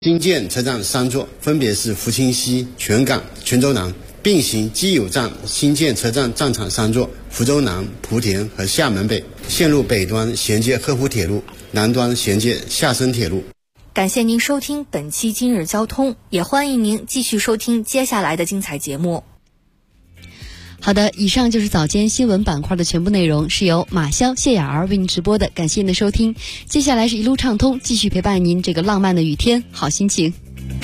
新建车站3座，分别是福清西、泉港、泉州南。并行基友站新建车站站场3座，福州南、莆田和厦门北。线路北端衔接鹤湖铁路，南端衔接厦深铁路。 感谢您收听本期今日交通，也欢迎您继续收听接下来的精彩节目。 好的，以上就是早间新闻板块的全部内容，是由马潇、谢雅儿为您直播的，感谢您的收听。接下来是一路畅通，继续陪伴您这个浪漫的雨天，好心情。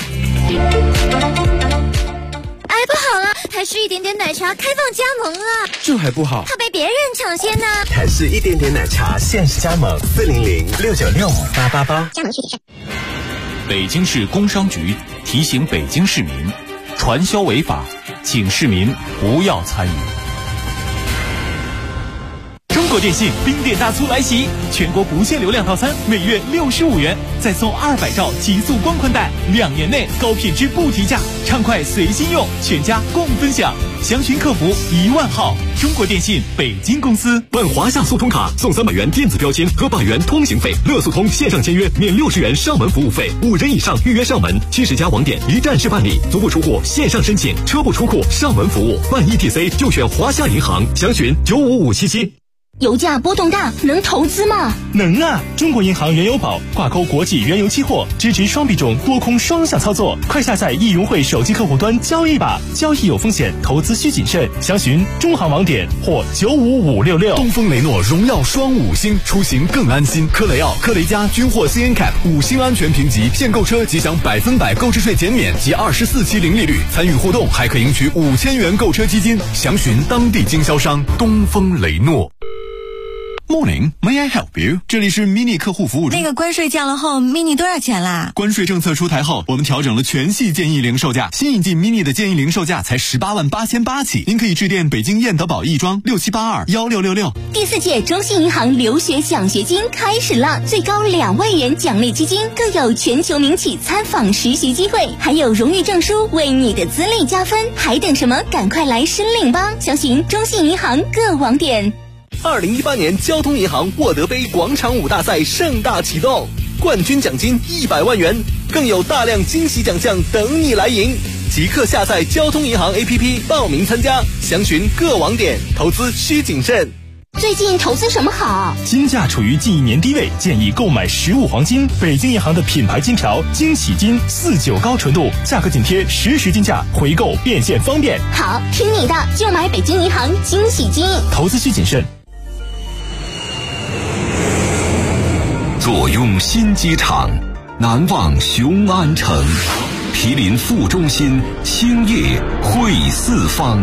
哎，不好了，台式一点点奶茶开放加盟了， 这还不好， 怕被别人抢先呢。 台式一点点奶茶限时加盟，400-696-5888， 加盟具体上。 北京市工商局提醒北京市民，传销违法，请市民不要参与。中国电信冰点大促来袭，全国不限流量套餐每月65元，再送200兆极速光宽带，2年内高品质不提价，畅快随心用，全家共分享。详询客服10000号。中国电信北京公司。 办华夏速通卡送300元电子标签和100元通行费，乐速通线上签约免60元上门服务费，5人以上预约上门，70家网点一站式办理，足不出户线上申请，车不出库上门服务，办 ETC 就选华夏银行，详询95577。 油价波动大，能投资吗？ 能啊！中国银行原油宝挂钩国际原油期货，支持双币种多空双向操作。快下载易融汇手机客户端交易吧，交易有风险，投资需谨慎。详询中行网点或95566。 东风雷诺荣耀双5星，出行更安心。科雷傲、科雷嘉均获 CNCAP 5星安全评级，现购车即享100%购置税减免及24期零利率，参与互动还可赢取5000元购车基金。详询当地经销商东风雷诺。 Morning, may I help you？ 这里是 Mini 客户服务中。 那个关税降了后 ，Mini 多少钱啦？ 关税政策出台后，我们调整了全系建议零售价，新引进 Mini 的建议零售价才188800起。您可以致电北京燕德堡亦庄67821666。 第4届中信银行留学奖学金开始了，最高2万元奖励基金，更有全球名企参访实习机会，还有荣誉证书为你的资历加分，还等什么？赶快来申领吧！详询中信银行各网点。 2018年交通银行沃德杯广场舞大赛盛大启动，冠军奖金100万元，更有大量惊喜奖项等你来赢。即刻下载交通银行 APP 报名参加，详询各网点，投资需谨慎。 最近投资什么好？ 金价处于近1年低位，建议购买实物黄金。北京银行的品牌金条惊喜金49高纯度，价格紧贴实时金价，回购变现方便。 好，听你的，就买北京银行惊喜金。 投资需谨慎。 坐拥新机场，难忘雄安城，毗邻副中心，兴业汇四方。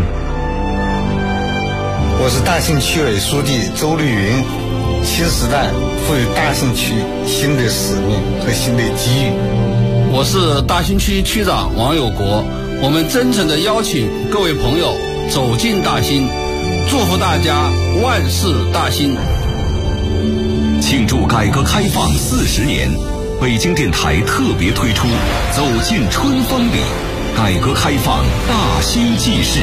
我是大兴区委书记周绿云，新时代赋予大兴区新的使命和新的机遇。 我是大兴区区长王有国，我们真诚地邀请各位朋友走进大兴，祝福大家万事大兴。 庆祝改革开放40年，北京电台特别推出走进春风里，改革开放大兴纪事。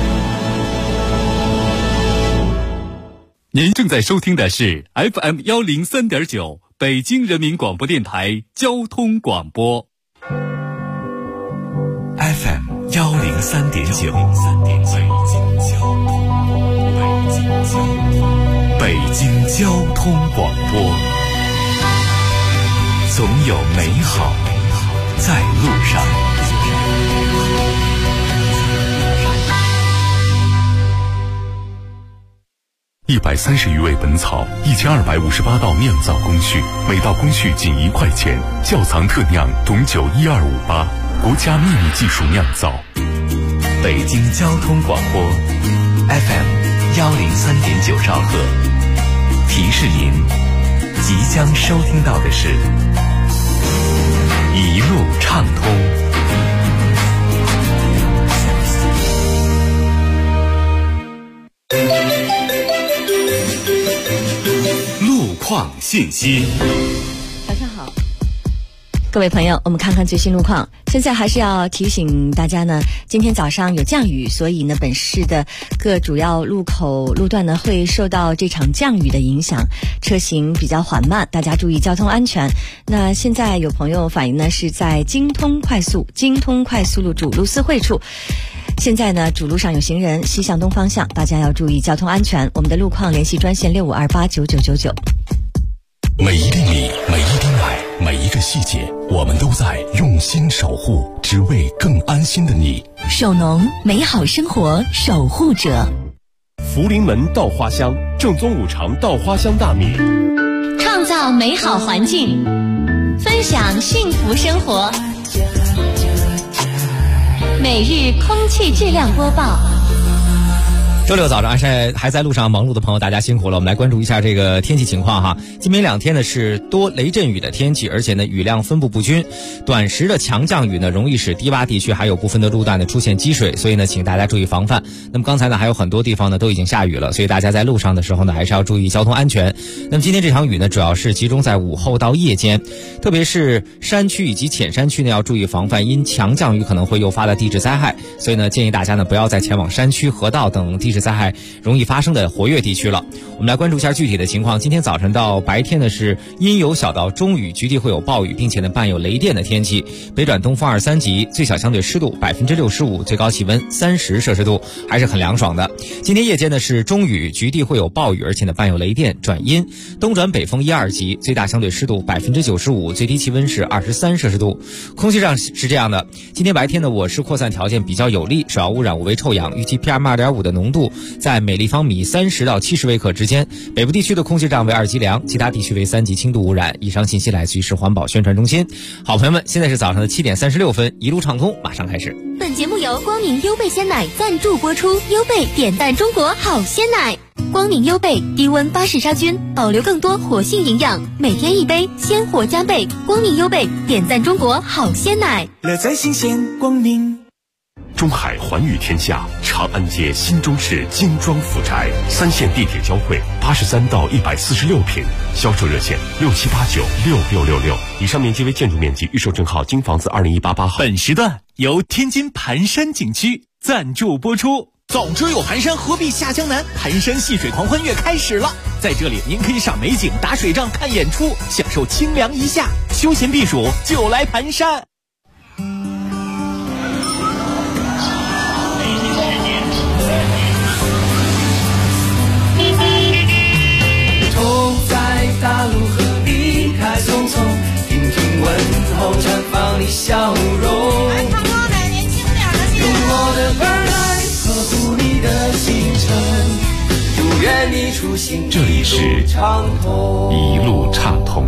您正在收听的是 FM 103.9北京人民广播电台交通广播。 FM 103.9北京交通广播，总有美好在路上。130余味本草，1258道酿造工序，每道工序仅1块钱。窖藏特酿董酒1258，国家秘密技术酿造。北京交通广播 FM 103.9兆赫。提示您，即将收听到的是一路畅通。路况信息。 早上好， 各位朋友，我们看看最新路况。现在还是要提醒大家呢，今天早上有降雨，所以呢，本市的各主要路口路段呢会受到这场降雨的影响，车行比较缓慢，大家注意交通安全。那现在有朋友反映呢，是在京通快速路主路4会处。现在呢，主路上有行人西向东方向，大家要注意交通安全。我们的路况联系专线65289999。 每一粒米，每一滴奶，每一个细节，我们都在用心守护，只为更安心的你。 手农，美好生活守护者。 福临门稻花香，正宗5常稻花香大米， 创造美好环境，分享幸福生活。每日空气质量播报。 周六早上还在路上忙碌的朋友，大家辛苦了。我们来关注一下这个天气情况哈。今明2天呢是多雷阵雨的天气，而且呢雨量分布不均，短时的强降雨呢容易使低洼地区还有部分的路段呢出现积水，所以呢请大家注意防范。那么刚才呢还有很多地方呢都已经下雨了，所以大家在路上的时候呢还是要注意交通安全。那么今天这场雨呢主要是集中在午后到夜间，特别是山区以及浅山区呢要注意防范因强降雨可能会诱发的地质灾害，所以呢建议大家呢不要再前往山区、河道等地质灾害容易发生的活跃地区了。我们来关注一下具体的情况。今天早晨到白天呢是阴有小到中雨，局地会有暴雨，并且呢伴有雷电的天气，北转东风2、3级，最小相对湿度65%，最高气温30摄氏度，还是很凉爽的。今天夜间呢是中雨，局地会有暴雨，而且呢伴有雷电，转阴，东转北风1、2级，最大相对湿度95%，最低气温是23摄氏度。空气上是这样的，今天白天呢我市扩散条件比较有利，首要污染物为臭氧，预计 PM2.5 的浓度在每立方米30到70微克之间，北部地区的空气质量为2级良，其他地区为3级轻度污染。以上信息来自于市环保宣传中心。好朋友们，现在是早上的7点36分，一路畅通马上开始。 本节目由光明优贝鲜奶赞助播出，优贝点赞中国好鲜奶。光明优贝低温巴氏杀菌，保留更多活性营养，每天一杯，鲜活加倍。光明优贝点赞中国好鲜奶， 乐在新鲜光明。 中海环宇天下长安街新中式精装府宅，3线地铁交汇，83到146平，销售热线67896666。以上面积为建筑面积，预售证号京房子20188号。 本时段由天津盘山景区赞助播出。早知有盘山，何必下江南？盘山戏水狂欢月开始了，在这里您可以赏美景、打水仗、看演出，享受清凉一夏，休闲避暑就来盘山。 大路和离开匆匆，听听问候，绽放你笑容。来，唱歌的年轻点的，用我的耳来呵护你的行程，祝愿你出行这里是一路畅通。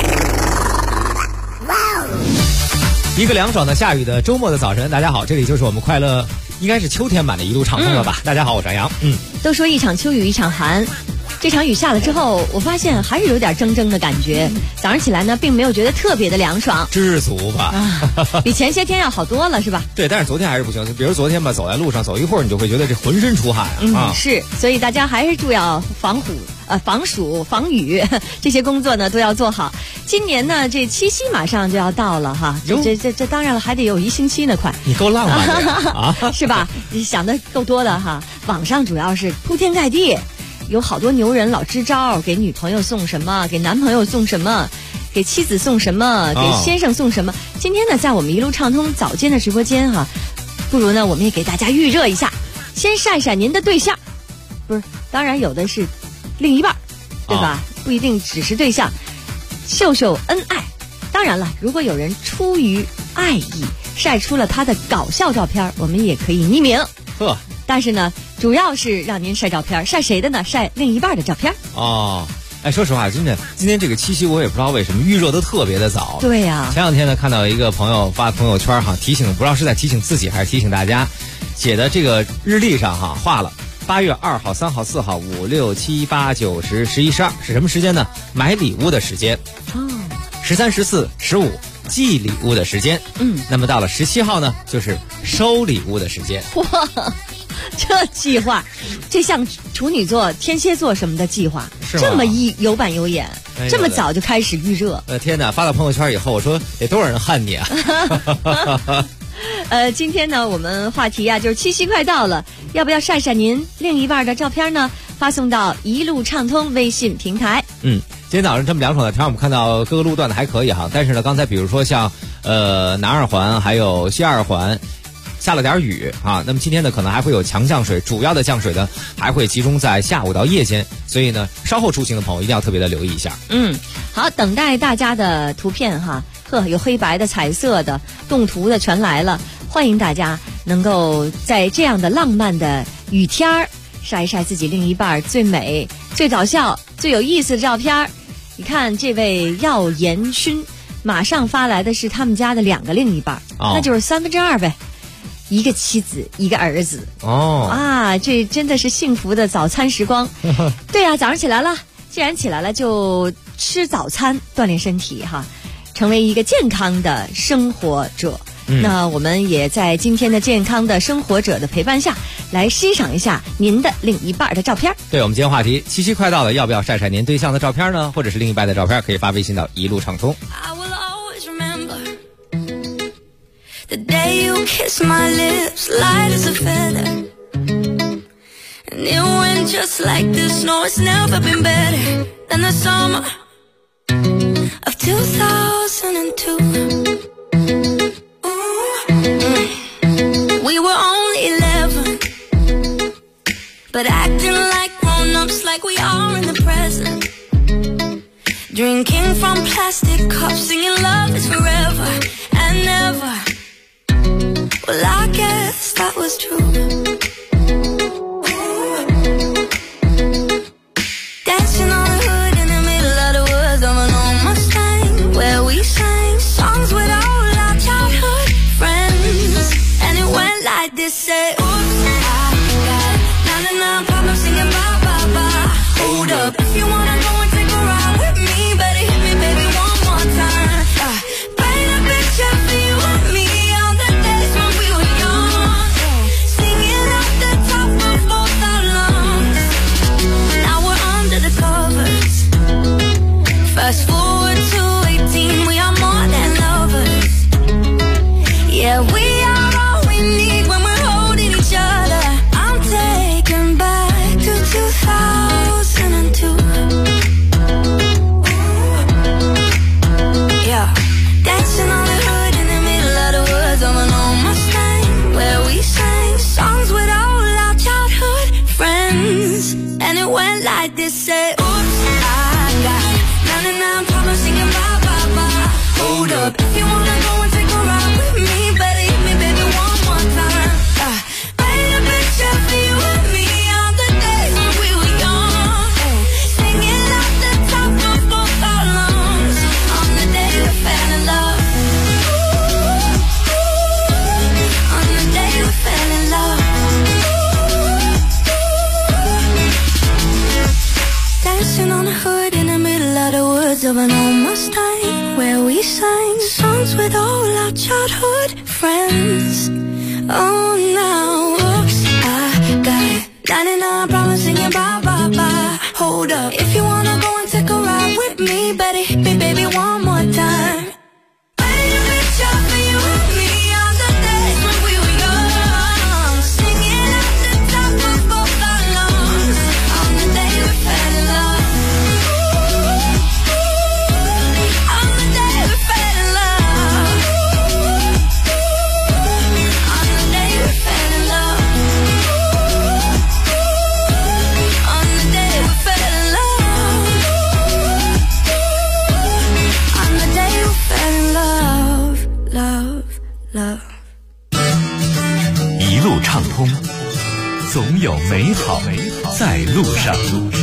一个凉爽的下雨的周末的早晨，大家好，这里就是我们快乐应该是秋天版的一路畅通了吧？大家好，我是杨洋。 都说一场秋雨一场寒。这场雨下了之后，我发现还是有点铮铮的感觉。早上起来呢，并没有觉得特别的凉爽， 知足吧， 比前些天要好多了，是吧？ 对，但是昨天还是不行。比如昨天吧，走在路上走一会儿，你就会觉得这浑身出汗啊。 是，所以大家还是注意防暑、防雨这些工作呢都要做好。今年呢，这七夕马上就要到了哈，这当然了，还得有1星期呢，快。 你够浪漫的啊， 是吧？你想的够多的哈。网上主要是铺天盖地。有好多牛人老支招，给女朋友送什么，给男朋友送什么，给妻子送什么，给先生送什么。今天呢，在我们一路畅通早间的直播间哈，不如呢，我们也给大家预热一下，先晒晒您的对象，不是，当然有的是另一半，对吧？不一定只是对象，秀秀恩爱。当然了，如果有人出于爱意晒出了他的搞笑照片，我们也可以匿名。但是呢，主要是让您晒照片，晒谁的呢？晒另一半的照片。 哦，哎，说实话，今天这个七夕，我也不知道为什么预热的特别的早。 对呀。 前两天呢，看到一个朋友发朋友圈哈，提醒，不知道是在提醒自己还是提醒大家，写的这个日历上哈画了8月2号、3号、4号、5、6、7、8、9、10、11、12是什么时间呢？买礼物的时间。13、14、15。寄礼物的时间，那么到了17号呢，就是收礼物的时间。 哇，这计划，这像处女座、天蝎座什么的计划，这么有板有眼。 这么早就开始预热。 天哪！发到朋友圈以后，我说得多少人恨你啊！ 今天呢，我们话题啊，就是七夕快到了，要不要晒晒您另一半的照片呢？发送到一路畅通微信平台。 今天早上这么凉爽的天，我们看到各个路段的还可以哈，但是呢，刚才比如说像南二环还有西二环下了点雨啊，那么今天呢可能还会有强降水，主要的降水呢还会集中在下午到夜间，所以呢稍后出行的朋友一定要特别的留意一下。 好，等待大家的图片哈，有黑白的、彩色的、动图的全来了，欢迎大家能够在这样的浪漫的雨天儿晒一晒自己另一半最美、最搞笑、最有意思的照片。你看这位耀延勋马上发来的是他们家的2个另一半，那就是2/3呗，一个妻子一个儿子。这真的是幸福的早餐时光。对啊，早上起来了，既然起来了就吃早餐锻炼身体哈，成为一个健康的生活者。那我们也在今天的健康的生活者的陪伴下来欣赏一下您的另一半的照片。 对，我们今天话题七夕快到了，要不要晒晒您对象的照片呢？或者是另一半的照片，可以发微信到一路畅通。 The day you kissed my lips, light as a feather, and it went just like this. No, it's never been better than the summer of 2002. We were only 11, but acting like grown-ups, like we are in the present. Drinking from plastic cups, singing love is forever and never.Well, I guess that was true. Dancing on the hood in the middle of the woods of an old Mustang, where we sang songs with all our childhood friends. And it went like this, say, oops, I got 99 problems singing bye, bye, bye. Hold up, if you wanna go and take a ride with me, better hit me, baby, one more time. Paint a picture for you and me.Fast forward to 18, we are more than lovers. Yeah, we are all we need when we're holding each other. I'm taken back to 2002. Yeah, dancing on the hood in the middle of the woods of an old Mustang, where we sang songs with all our childhood friends. And it went like this, say, oops, I got 99 problems singing bye, bye, bye. Hold up, if you wanna go and take a ride with me, better hit me, baby, one more time. Paint a picture for you and me on the days when we were young, singing out the top of both our lungs on the day we fell in love. On the day we fell in love. Dancing on the hood in the middle of the woods of an old Mustang, where we sang songs with all our childhood friends. Oh, now, oops, I got 99 problems singing bye, bye, bye. Hold up, if you wanna go and take a ride with me, better hit me, baby, one more time. Paint a picture for you and me on the days when we were young, singing at the top of both our lungs on the day we fell in love.On the day we fell in love. On the day we fell in love. On the day we fell in love. On the day we fell in love. Love, love. 一路畅通，总有美好在路上。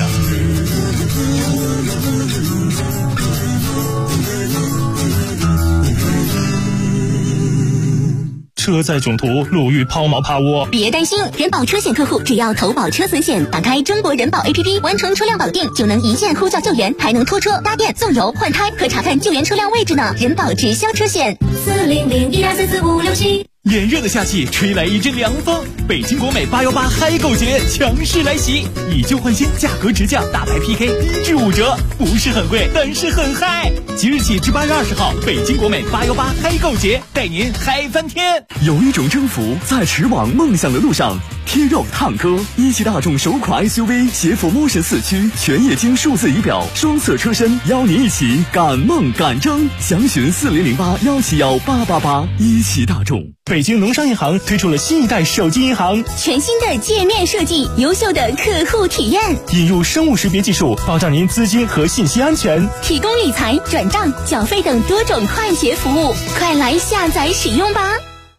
车载囧途，路遇抛锚趴窝。 别担心，人保车险客户只要投保车损险，打开中国人保 APP， 完成车辆保定，就能一键呼叫救援，还能拖车、搭电、送油、换胎和查看救援车辆位置呢。人保直销车险，40012344567。 炎热的夏季吹来一阵凉风，北京国美818嗨购节强势来袭，以旧换新，价格直降，大牌 PK 1至5折，不是很贵，但是很嗨。即日起至8月20号，北京国美818嗨购节带您嗨翻天。 有一种征服在驰往梦想的路上。贴肉烫哥，一汽大众首款 SUV 携 Formotion 4驱全液晶数字仪表，双侧车身，邀您一起赶梦赶征。详询4008-171-888。一汽大众。 北京农商银行推出了新一代手机银行， 全新的界面设计，优秀的客户体验， 引入生物识别技术，保障您资金和信息安全， 提供理财、转账、缴费等多种快捷服务，快来下载使用吧。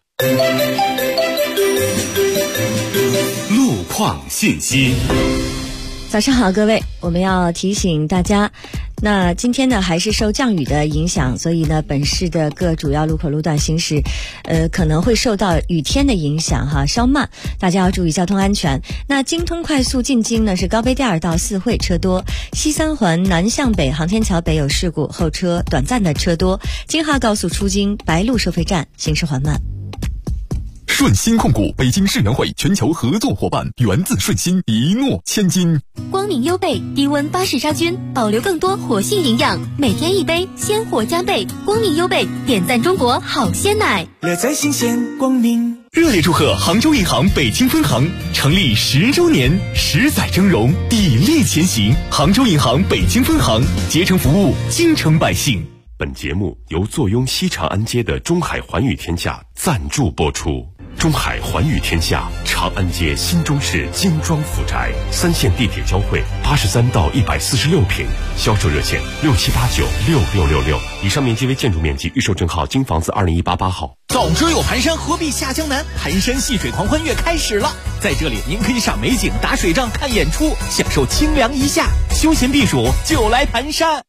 路况信息。 早上好，各位，我们要提醒大家，那今天呢还是受降雨的影响，所以呢本市的各主要路口路段行驶可能会受到雨天的影响哈，稍慢，大家要注意交通安全。那京通快速进京呢是高碑店儿到四惠车多，西三环南向北航天桥北有事故，后车短暂的车多，京哈高速出京白鹿收费站行驶缓慢。 顺鑫控股，北京世园会全球合作伙伴，源自顺鑫，一诺千金。 光明优贝低温巴氏杀菌，保留更多活性营养，每天一杯，鲜活加倍。光明优贝点赞中国好鲜奶， 乐在新鲜光明。 热烈祝贺杭州银行北京分行成立10周年，10载峥嵘，砥砺前行。杭州银行北京分行竭诚服务京城百姓。 本节目由坐拥西长安街的中海环宇天下赞助播出。中海环宇天下，长安街新中式精装府宅，3线地铁交汇，83到146平，销售热线67896666。以上面积为建筑面积，预售证号京房子2018-8号。 早知有盘山，何必下江南？盘山戏水狂欢月开始了，在这里您可以赏美景、打水仗、看演出，享受清凉一夏，休闲避暑就来盘山。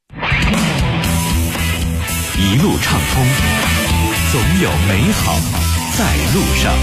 一路畅通，总有美好在路上。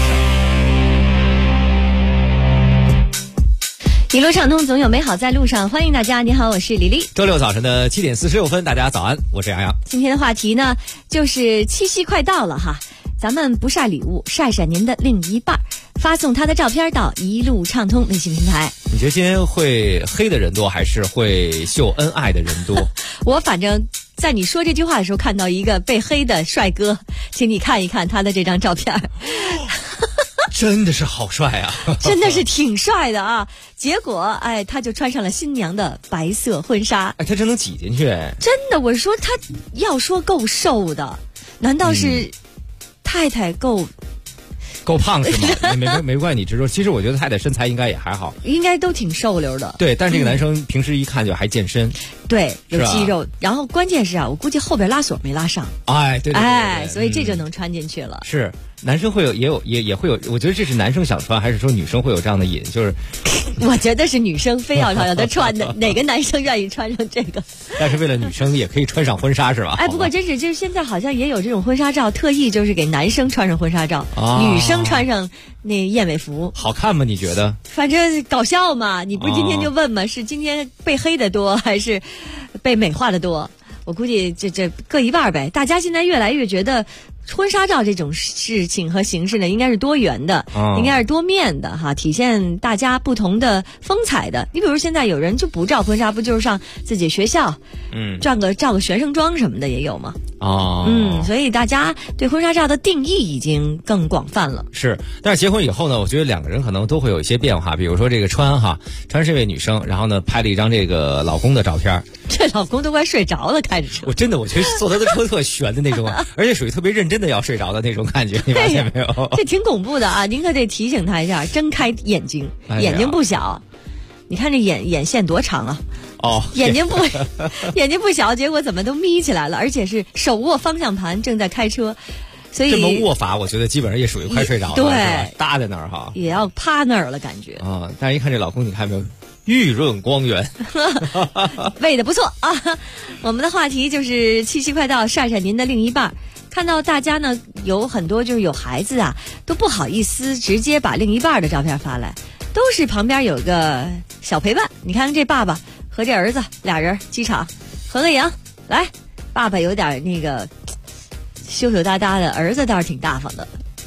一路畅通，总有美好在路上。欢迎大家，你好，我是李丽。 周六早晨的7点46分，大家早安，我是杨洋。 今天的话题呢，就是七夕快到了哈，咱们不晒礼物，晒晒您的另一半，发送他的照片到一路畅通微信平台。 你觉得今天会黑的人多，还是会秀恩爱的人多？ 我反正在你说这句话的时候，看到一个被黑的帅哥，请你看一看他的这张照片。 真的是好帅啊！ 真的是挺帅的啊！结果，他就穿上了新娘的白色婚纱。 他真能挤进去？ 真的，我说他要说够瘦的，难道是太太够胖是吗？没关系，你直说。其实我觉得太太身材应该也还好， 应该都挺瘦溜的。 对，但这个男生平时一看就还健身， 对，有肌肉。然后关键是啊，我估计后边拉锁没拉上。 对， 所以这就能穿进去了。 是。男生会有，也会有，我觉得这是男生想穿，还是说女生会有这样的瘾？就是， 我觉得是女生非要让他穿的，哪个男生愿意穿上这个？ 但是为了女生也可以穿上婚纱是吧？ 不过真是，就是现在好像也有这种婚纱照，特意就是给男生穿上婚纱照，女生穿上那燕尾服， 好看吗？你觉得？ 反正搞笑嘛，你不今天就问嘛，是今天被黑的多，还是被美化的多？我估计这各一半呗。大家现在越来越觉得婚纱照这种事情和形式呢，应该是多元的，应该是多面的哈，体现大家不同的风采的。你比如现在有人就不照婚纱，不就是上自己学校，照个学生装什么的也有吗？所以大家对婚纱照的定义已经更广泛了。 是，但是结婚以后呢，我觉得两个人可能都会有一些变化。比如说这个川是一位女生，然后呢拍了一张这个老公的照片， 这老公都快睡着了，开着车。 我觉得坐他的车特悬的那种，而且属于特别认真的要睡着的那种感觉，你发现没有？ 这挺恐怖的啊！您可得提醒他一下，睁开眼睛，眼睛不小，你看这眼线多长啊！眼睛不小，结果怎么都眯起来了，而且是手握方向盘正在开车，所以这么握法，我觉觉得基本上也属于快睡着了， 对， 搭在那儿哈， 也要趴那儿了，感觉但是一看这老公，你看没有？玉润光源， 喂的不错啊！我们的话题就是七夕快到，晒晒您的另一半。看到大家呢有很多就是有孩子啊，都不好意思直接把另一半的照片发来，都是旁边有个小陪伴。你看这爸爸和这儿子俩人机场合个影，来，爸爸有点那个羞羞答答的，儿子倒是挺大方的。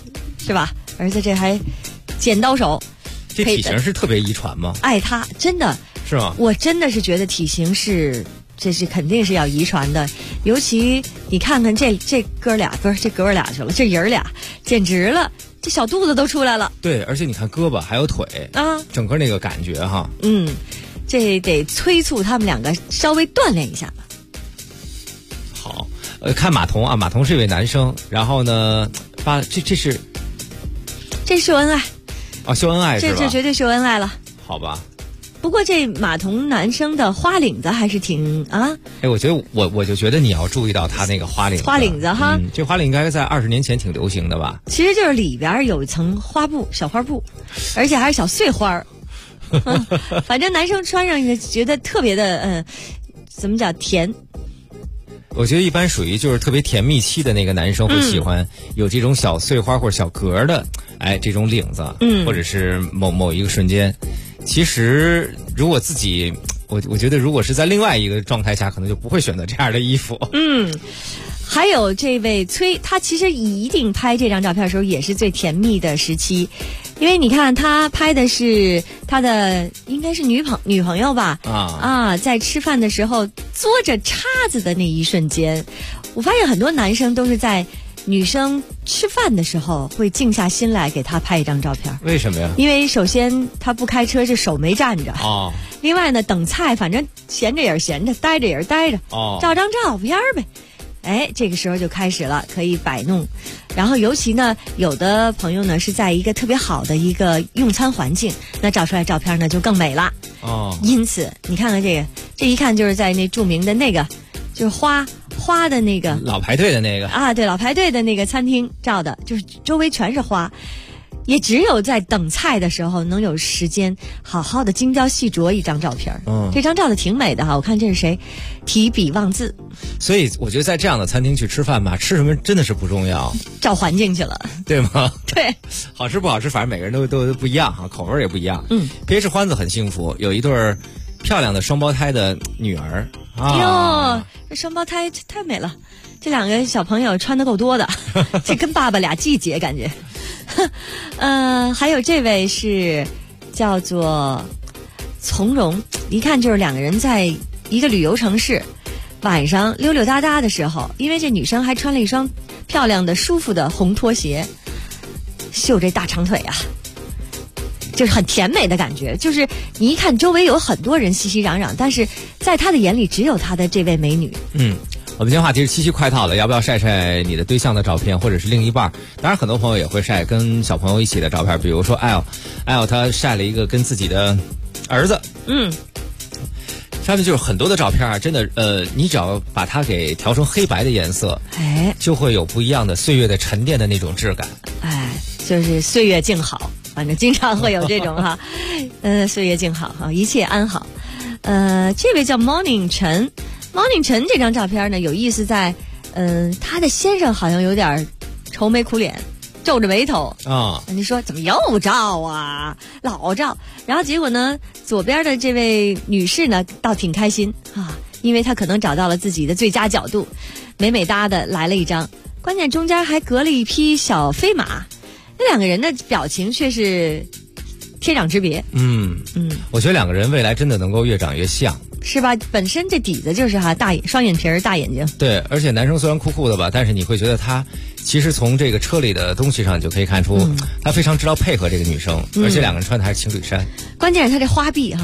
是吧？儿子这还剪刀手， 这体型是特别遗传吗？ 爱他真的是吗？ 我真的是觉得体型这是肯定是要遗传的，尤其你看看这哥俩去了，这爷儿俩简直了，这小肚子都出来了。 对，而且你看胳膊还有腿啊， 整个那个感觉哈。 这得催促他们两个稍微锻炼一下吧。 好，看马童啊，马童是一位男生，然后呢，这是秀恩爱啊，秀恩爱是吧？ 这绝对秀恩爱了。 好吧。 不过这马童男生的花领子还是挺啊。 我觉得我就觉得你要注意到他那个花领子哈。 这花领应该在20年前挺流行的吧？ 其实就是里边有一层花布，小花布，而且还是小碎花反正男生穿上也觉得特别的怎么讲甜。 我觉得一般属于就是特别甜蜜期的那个男生会喜欢有这种小碎花或者小格的，这种领子，或者是某一个瞬间。其实如果自己我觉得如果是在另外一个状态下，可能就不会选择这样的衣服。 还有这位崔，他其实一定拍这张照片的时候也是最甜蜜的时期，因为你看他拍的是他的应该是女朋友吧，在吃饭的时候嘬着叉子的那一瞬间，我发现很多男生都是在女生吃饭的时候会静下心来给她拍一张照片。 为什么呀？ 因为首先她不开车，是手没站着另外呢，等菜反正闲着也是闲着，待着也是待着照张照片呗。这个时候就开始了，可以摆弄。然后尤其呢，有的朋友呢是在一个特别好的一个用餐环境，那照出来照片呢就更美了。因此你看看这一看就是在那著名的那个就是花的那个老排队的那个对，老排队的那个餐厅照的，就是周围全是花，也只有在等菜的时候能有时间好好的精雕细琢一张照片。这张照的挺美的哈，我看这是谁提笔忘字。 所以我觉得在这样的餐厅去吃饭吧，吃什么真的是不重要， 照环境去了， 对吗？ 对，好吃不好吃，反正每个人都不一样哈，口味也不一样。PH 欢子很幸福，有一对漂亮的双胞胎的女儿这双胞胎太美了，这两个小朋友穿的够多的这跟爸爸俩季节感觉还有这位是叫做从容，一看就是两个人在一个旅游城市晚上溜溜达达的时候，因为这女生还穿了一双漂亮的舒服的红拖鞋，秀这大长腿啊，就是很甜美的感觉。就是你一看周围有很多人熙熙攘攘，但是在他的眼里只有他的这位美女。 我们今天话题是七夕快到了，要不要晒晒你的对象的照片或者是另一半？当然很多朋友也会晒跟小朋友一起的照片，比如说艾他晒了一个跟自己的儿子。上面就是很多的照片真的你只要把它给调成黑白的颜色，就会有不一样的岁月的沉淀的那种质感。 就是岁月静好，反正经常会有这种哈岁月静好哈，一切安好。这位叫 Morning 陈这张照片呢有意思在他的先生好像有点愁眉苦脸，皱着眉头你说怎么又照啊，老照。然后结果呢，左边的这位女士呢倒挺开心因为她可能找到了自己的最佳角度，美美哒的来了一张，关键中间还隔了一匹小飞马，那两个人的表情却是天壤之别。 我觉得两个人未来真的能够越长越像， 是吧？本身这底子就是双眼皮儿大眼睛。 对，而且男生虽然酷酷的吧，但是你会觉得他其实从这个车里的东西上就可以看出他非常知道配合这个女生，而且两个人穿的还是情侣衫。 关键是他这花臂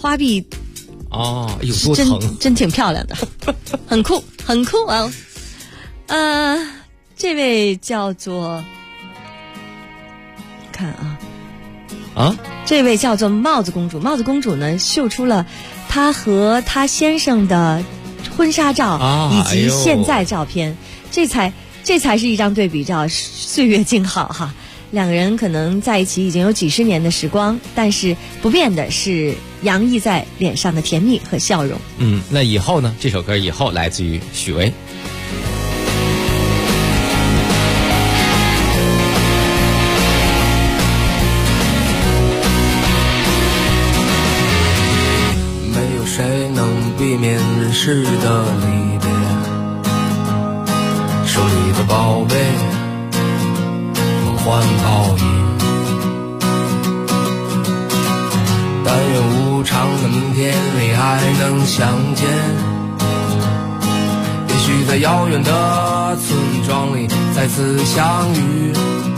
有多疼， 真挺漂亮的很酷这位叫做看这位叫做帽子公主。帽子公主呢秀出了她和她先生的婚纱照以及现在照片，这才是一张对比照，岁月静好哈。两个人可能在一起已经有几十年的时光，但是不变的是洋溢在脸上的甜蜜和笑容。 那以后呢？这首歌以后来自于许巍。 没有谁能避免人世的离别，手里的宝贝换泡影。但愿无常的明天里还能相见，也许在遥远的村庄里再次相遇。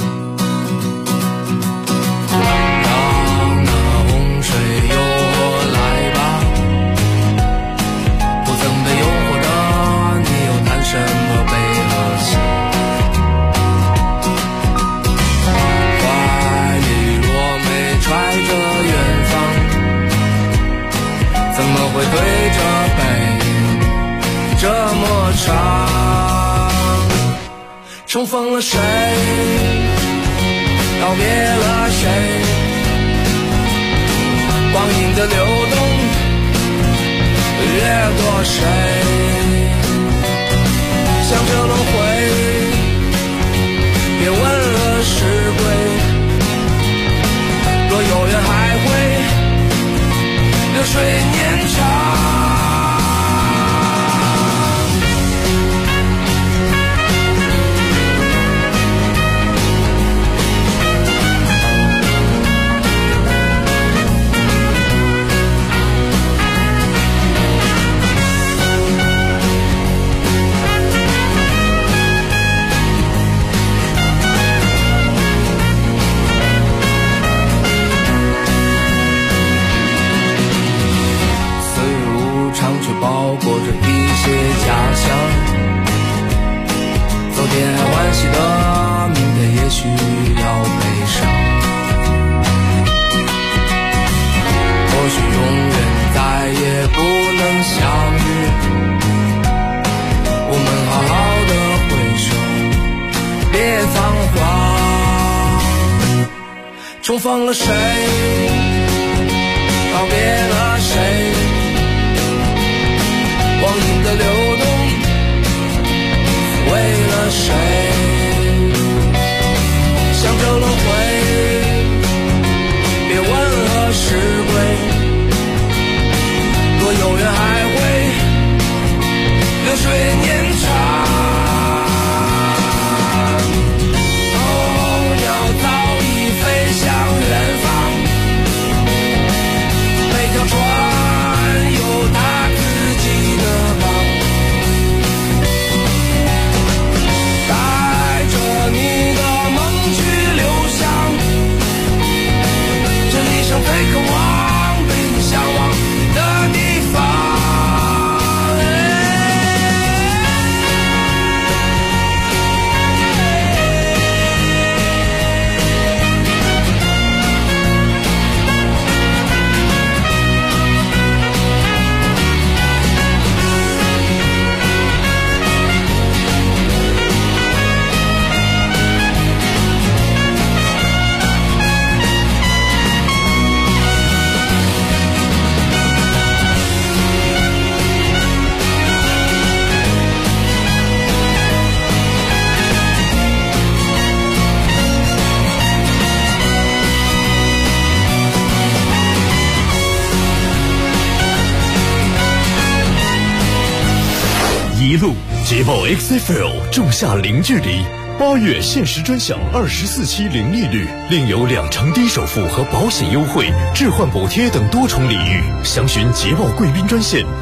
让那洪水由我来吧，不曾被诱惑的你又谈什么悲和喜？怀里若没揣着远方，怎么会对着背影这么长？重逢了谁？告别了谁？光阴的流动掠过谁？向着轮回，别问了是归。若有缘还会流水年长。包裹着一些假象，昨天还欢喜的，明天也许要悲伤。或许永远再也不能相遇，我们好好的挥手，别仓皇。重逢了谁？告别了谁？光阴的流动，为了谁？向着轮回，别问何时归。若有缘还会流水年长。候鸟早已飞向远方，每条船有它自己的航，带着你的梦去流向这一生最渴望被你向往的地方。 一路捷豹 XFL 仲夏零距离，8月限时专享24期零利率，另有2成低首付和保险优惠、置换补贴等多重礼遇。详询捷豹贵宾专线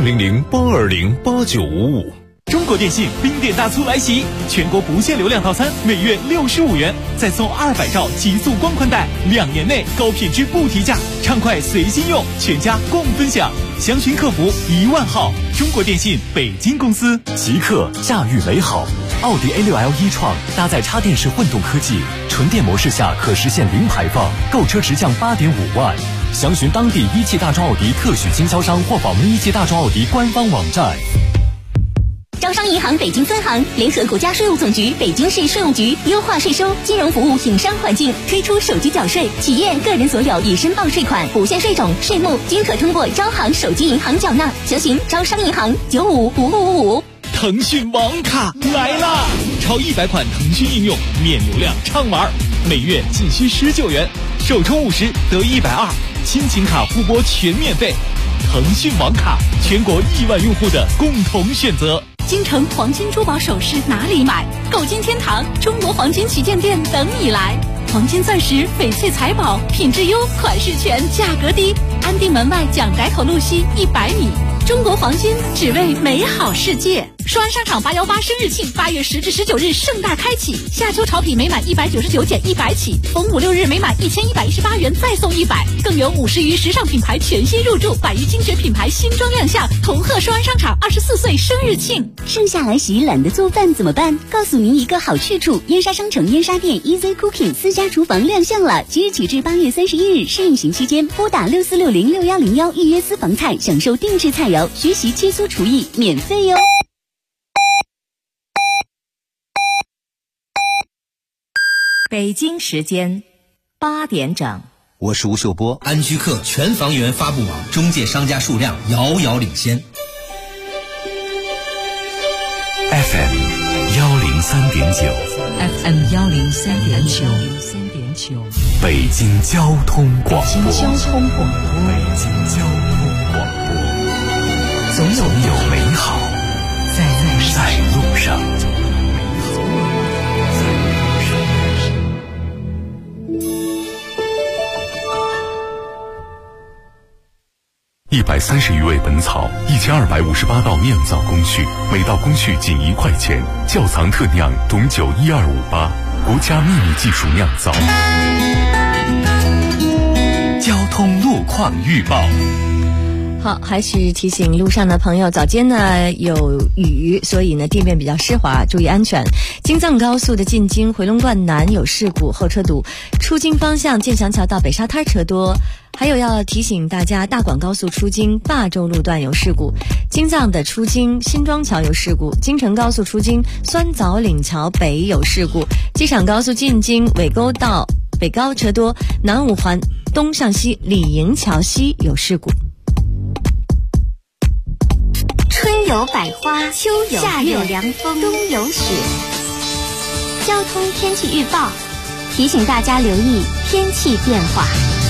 400-820-8955。 中国电信冰点大促来袭，全国不限流量套餐每月65元，再送200兆极速光宽带，2年内高品质不提价，畅快随心用，全家共分享。详询客服10000号。中国电信北京公司。 极客驾驭美好，奥迪 A6L e-tron搭载插电式混动科技，纯电模式下可实现零排放，购车直降8.5万。详询当地一汽大众奥迪特许经销商或访问一汽大众奥迪官方网站。 招商银行北京分行联合国家税务总局、北京市税务局优化税收、金融服务营商环境，推出手机缴税，企业、个人所有已申报税款、不限税种、税目均可通过招行手机银行缴纳。详询招商银行955555。 腾讯网卡来啦！超100款腾讯应用，免流量畅玩，每月仅需19元，首充50得120，亲情卡复播全免费。腾讯网卡，全国1万用户的共同选择。 京城黄金珠宝首饰哪里买？购金天堂中国黄金旗舰店等你来。黄金钻石、翡翠财宝，品质优，款式全，价格低。安定门外蒋逮口路西100米。中国黄金，只为美好世界。双安商场818生日庆，8月10至19日盛大开启。夏秋潮品每满199减100起，逢5、6日每满1118元再送100，更有50余时尚品牌全新入驻，100余精选品牌新装亮相，同贺双安商场24岁生日庆。 盛夏来袭，懒得做饭怎么办？告诉您一个好去处，燕莎商城燕莎店 Easy Cooking 私家厨房亮相了，即日起至8月31日试运行期间，拨打64606101预约私房菜，享受定制菜肴，学习切磋厨艺，免费哟。 北京时间8点整， 我是吴秀波。安居客全房源发布网中介商家数量遥遥领先。 FM 103.9 FM 103.9， 北京交通广播。 北京交通广播。 北京交通广播。总有美好在路上。130余味本草，1258道酿造工序，每道工序仅1块钱。窖藏特酿董酒12588，国家秘密技术酿造。交通路况预报。 好，还是提醒路上的朋友，早间呢有雨，所以呢地面比较湿滑，注意安全。京藏高速的进京回龙观南有事故，后车堵，出京方向建祥桥到北沙滩车多。还有要提醒大家，大广高速出京霸州路段有事故，京藏的出京新庄桥有事故，京承高速出京酸枣岭桥北有事故，机场高速进京尾沟到北高车多，南五环东向西李营桥西有事故。 春有百花，秋有夏有凉风，冬有雪。交通天气预报提醒大家留意天气变化。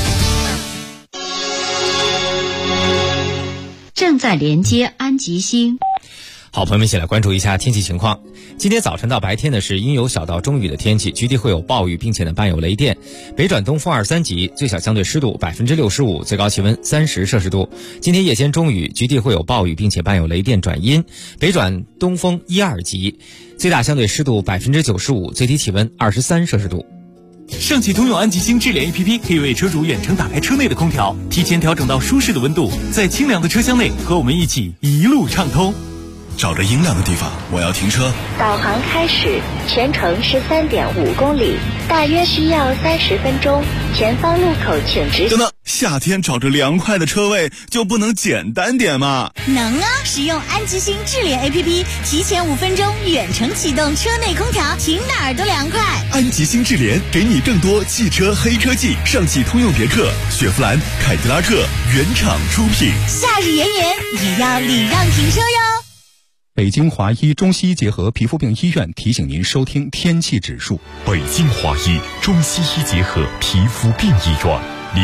正在连接安吉星。 好，朋友们一起来关注一下天气情况。今天早晨到白天呢是阴有小到中雨的天气，局地会有暴雨，并且呢伴有雷电。北转东风2、3级，最小相对湿度65%，最高气温30摄氏度。今天夜间中雨，局地会有暴雨，并且伴有雷电转阴。北转东风1、2级，最大相对湿度95%，最低气温23摄氏度。 上汽通用安吉星智联 APP 可以为车主远程打开车内的空调，提前调整到舒适的温度，在清凉的车厢内和我们一起一路畅通。 找着阴凉的地方，我要停车。 导航开始，全程13.5公里，大约需要30分钟。前方路口请直行。 等等，夏天找着凉快的车位就不能简单点吗？ 能啊！使用安吉星智联 APP， 提前5分钟远程启动车内空调，停哪儿都凉快。 安吉星智联给你更多汽车黑科技，上汽通用别克、雪佛兰、凯迪拉克原厂出品。 夏日炎炎也要礼让停车哟。 北京华医中西医结合皮肤病医院提醒您收听天气指数。 北京华医中西医结合皮肤病医院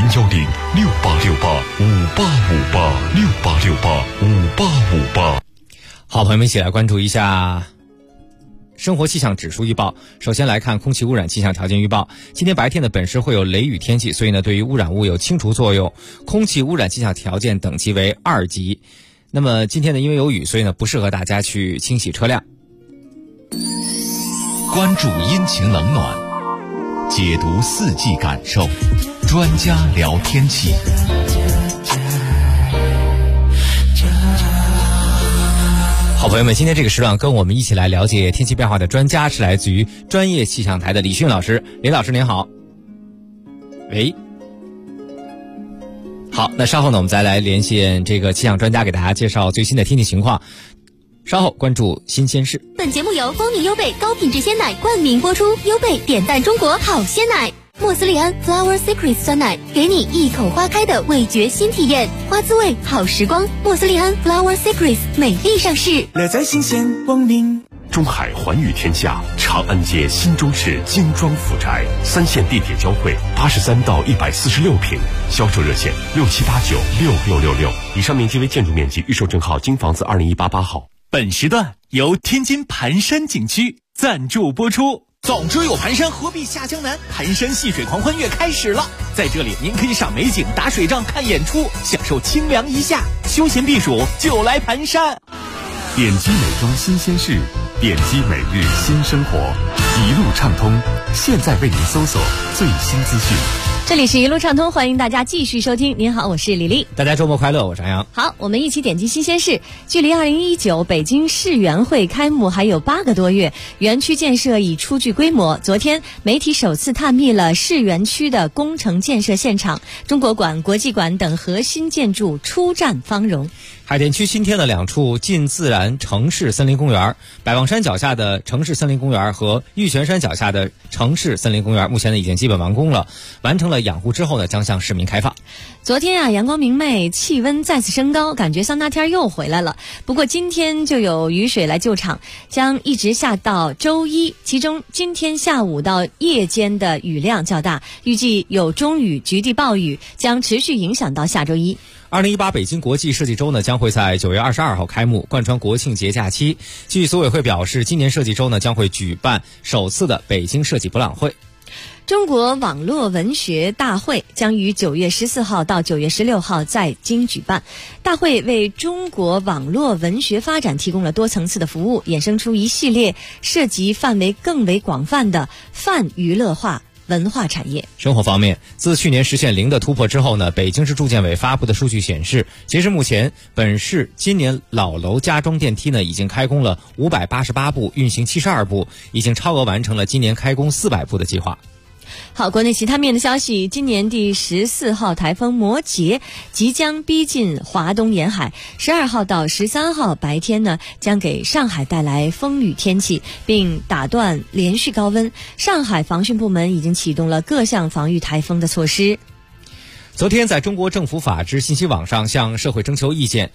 ，0106868585858，668685858。 好，朋友们一起来关注一下生活气象指数预报。首先来看空气污染气象条件预报。今天白天的本市会有雷雨天气，所以呢对于污染物有清除作用，空气污染气象条件等级为2级。那么今天呢因为有雨，所以呢不适合大家去清洗车辆。 关注阴晴冷暖，解读四季感受，专家聊天气。 好，朋友们，今天这个时段跟我们一起来了解天气变化的专家是来自于专业气象台的李迅老师。李老师您好。喂。好，那稍后呢我们再来连线这个气象专家，给大家介绍最新的天气情况。稍后关注新鲜事。 本节目由光明优贝高品质鲜奶冠名播出，优贝点赞中国好鲜奶。莫斯利安 Flower Secret 酸奶，给你一口花开的味觉新体验，花滋味好时光。莫斯利安 Flower Secret 美丽上市， 乐在新鲜光临。 中海环宇天下长安街新中市精装府宅，3线地铁交汇，83到146平，销售热线67896666。以上面积为建筑面积，预售证号京房子2188号。 本时段由天津盘山景区赞助播出。总之有盘山，何必下江南？盘山戏水狂欢月开始了，在这里您可以赏美景、打水仗、看演出，享受清凉一夏，休闲避暑就来盘山。 点击美妆新鲜事，点击每日新生活，一路畅通，现在为您搜索最新资讯。 这里是一路畅通，欢迎大家继续收听。您好，我是李丽。 大家周末快乐，我是杨洋。 好，我们一起点击新鲜事。距离2019北京世园会开幕还有8个多月，园区建设已初具规模。昨天，媒体首次探秘了世园区的工程建设现场，中国馆、国际馆等核心建筑初绽芳容。 海淀区新添的2处近自然城市森林公园，百望山脚下的城市森林公园和玉泉山脚下的城市森林公园，目前已经基本完工了，完成了养护之后呢，将向市民开放。 昨天阳光明媚，气温再次升高，感觉桑拿天又回来了。不过今天就有雨水来救场，将一直下到周一，其中今天下午到夜间的雨量较大，预计有中雨、局地暴雨，将持续影响到下周一。 2018北京国际设计周呢将会在9月22号开幕，贯穿国庆节假期。据组委会表示，今年设计周呢将会举办首次的北京设计博览会。 中国网络文学大会将于9月14号到9月16号在京举办。大会为中国网络文学发展提供了多层次的服务，衍生出一系列涉及范围更为广泛的泛娱乐化文化产业。 生活方面，自去年实现0的突破之后呢，北京市住建委发布的数据显示，截至目前，本市今年老楼加装电梯呢已经开工了588部，运行72部，已经超额完成了今年开工400部的计划。 好，国内其他面的消息，今年第14号台风摩羯即将逼近华东沿海，12号到13号白天呢，将给上海带来风雨天气，并打断连续高温。上海防汛部门已经启动了各项防御台风的措施。 昨天在中国政府法制信息网上向社会征求意见，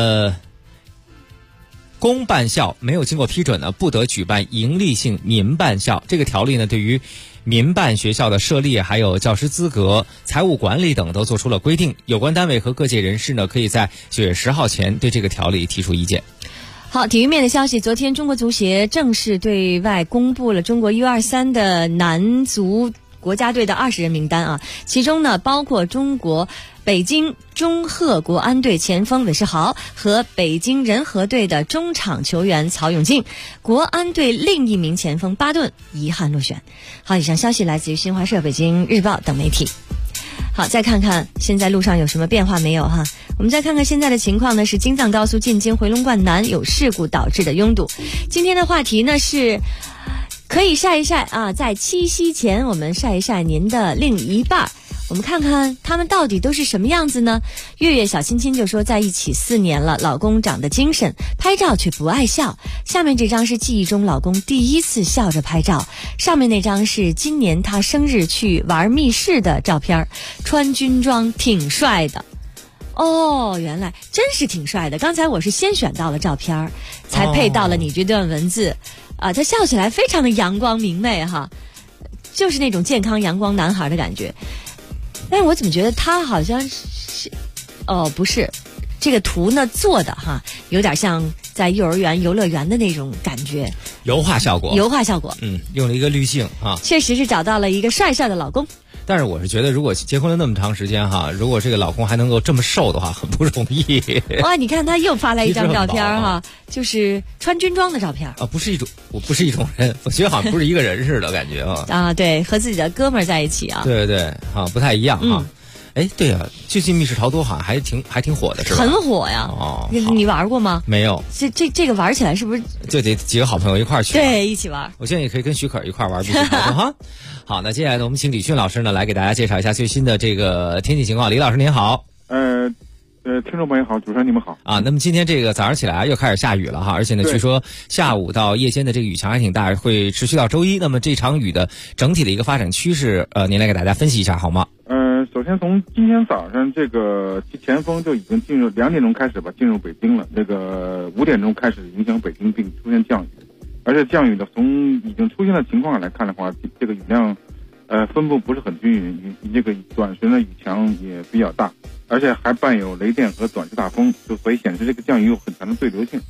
公办校没有经过批准呢，不得举办营利性民办校。这个条例呢，对于民办学校的设立、还有教师资格、财务管理等都做出了规定。有关单位和各界人士呢，可以在9月10号前对这个条例提出意见。 好，体育面的消息，昨天中国足协正式对外公布了中国U23的男足国家队的20人名单啊，其中呢包括中国北京中赫国安队前锋韦世豪和北京人和队的中场球员曹永竞，国安队另一名前锋巴顿遗憾落选。好，以上消息来自于新华社、北京日报等媒体。好，再看看现在路上有什么变化没有哈？我们再看看现在的情况呢，是京藏高速进京回龙观南有事故导致的拥堵。今天的话题呢是可以晒一晒啊，在七夕前我们晒一晒您的另一半。我们看看他们到底都是什么样子呢？月月小亲亲就说在一起4年了，老公长得精神，拍照却不爱笑。下面这张是记忆中老公第一次笑着拍照，上面那张是今年他生日去玩密室的照片，穿军装挺帅的。哦，原来真是挺帅的。刚才我是先选到了照片，才配到了你这段文字。他笑起来非常的阳光明媚哈，就是那种健康阳光男孩的感觉。但是我怎么觉得他好像是，不是，这个图呢做的哈，有点像在幼儿园游乐园的那种感觉， 油画效果，用了一个滤镜啊， 确实是找到了一个帅帅的老公。 但是我是觉得，如果结婚了那么长时间哈，如果这个老公还能够这么瘦的话，很不容易。 哇，你看他又发来一张照片哈，就是穿军装的照片啊，我不是一种人，我觉得好像不是一个人似的感觉啊。 啊，对，和自己的哥们儿在一起啊。 对对对，啊，不太一样啊。哎，对啊，最近密室逃脱好像还挺火的，是吧？ 很火呀！ 哦， 你玩过吗？ 没有。 这个玩起来是不是就得几个好朋友一块儿去？ 对，一起玩。 我现在也可以跟许可一块儿玩密室逃脱哈。好，那接下来呢，我们请李迅老师呢来给大家介绍一下最新的这个天气情况。李老师您好。 听众朋友好，主持人你们好啊。那么今天这个早上起来又开始下雨了哈，而且呢，据说下午到夜间的这个雨强还挺大，会持续到周一。那么这场雨的整体的一个发展趋势，您来给大家分析一下好吗？ 首先从今天早上这个前锋就已经进入2点钟开始吧，进入北京了。这个5点钟开始影响北京，并出现降雨，而且降雨的从已经出现的情况来看的话，这个雨量分布不是很均匀，这个短时呢雨强也比较大，而且还伴有雷电和短时大风，所以显示这个降雨有很强的对流性。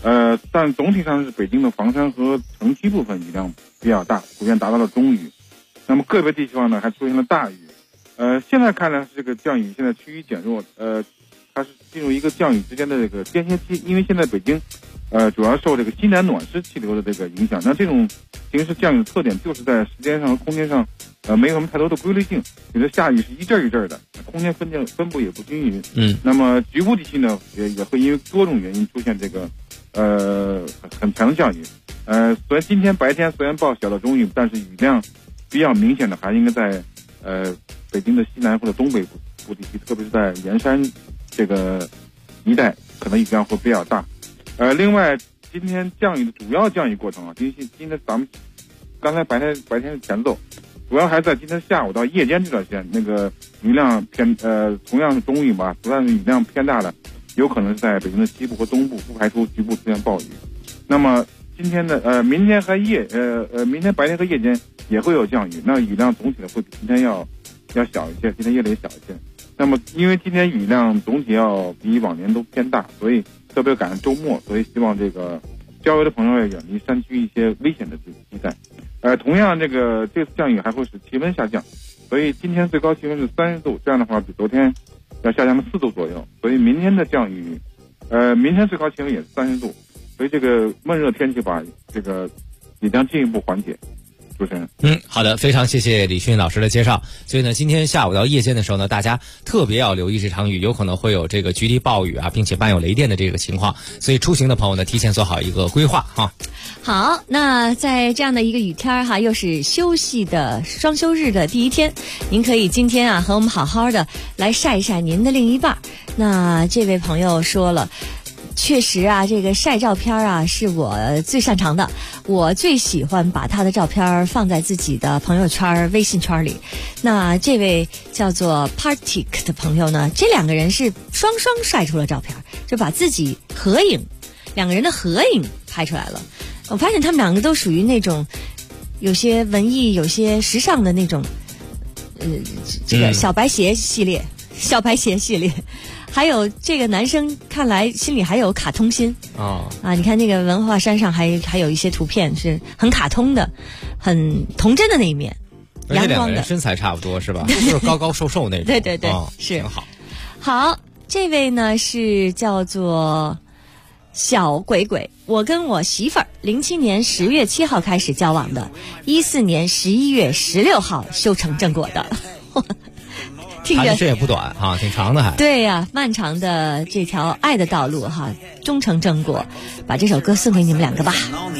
但总体上是北京的房山和城西部分雨量比较大，普遍达到了中雨。那么个别地区呢还出现了大雨。现在看来这个降雨现在趋于减弱，它是进入一个降雨之间的这个间歇期，因为现在北京主要受这个西南暖湿气流的这个影响。那这种形式降雨的特点就是在时间上和空间上没有什么太多的规律性，有的下雨是一阵一阵的，空间分布也不均匀。那么局部地区呢也会因为多种原因出现这个很强的降雨。虽然今天白天虽然报小到中雨，但是雨量比较明显的还应该在北京的西南或者东北部地区，特别是在盐山这个一带，可能雨量会比较大。另外今天降雨的主要降雨过程啊，今天咱们刚才白天的前奏，主要还在今天下午到夜间这段时间，那个雨量同样是中雨吧，但是雨量偏大的，有可能是在北京的西部和东部，不排除局部出现暴雨。那么今天的明天白天和夜间也会有降雨，那雨量总体的会比今天要小一些，今天夜里也小一些。那么因为今天雨量总体要比往年都偏大，所以特别赶上周末，所以希望这个郊游的朋友要远离山区一些危险的地带。同样这次降雨还会使气温下降，所以今天最高气温是30度，这样的话比昨天要下降了4度左右。所以明天的降雨，明天最高气温也是30度，所以这个闷热天气吧，这个也将进一步缓解。主持人， 好的，非常谢谢李迅老师的介绍。所以呢，今天下午到夜间的时候呢，大家特别要留意这场雨，有可能会有这个局地暴雨啊，并且伴有雷电的这个情况。所以出行的朋友呢，提前做好一个规划哈。 好，那在这样的一个雨天哈，又是休息的双休日的第一天，您可以今天啊和我们好好的来晒一晒您的另一半。那这位朋友说了，确实啊，这个晒照片啊是我最擅长的，我最喜欢把他的照片放在自己的朋友圈、微信圈里。那这位叫做 Partik 的朋友呢，这两个人是双晒出了照片，就把自己两个人的合影拍出来了。我发现他们两个都属于那种有些文艺、有些时尚的那种，这个小白鞋系列。还有这个男生看来心里还有卡通心你看那个文化衫上还有一些图片是很卡通的，很童真的那一面， 而且两个人身材差不多是吧？就是高高瘦瘦那种。 对、是挺好。 好，这位呢是叫做小鬼鬼，我跟我媳妇儿07年10月7号开始交往的，14年11月16号修成正果的。 谈的这也不短哈，挺长的还。 对呀，漫长的这条爱的道路哈，终成正果。把这首歌送给你们两个吧。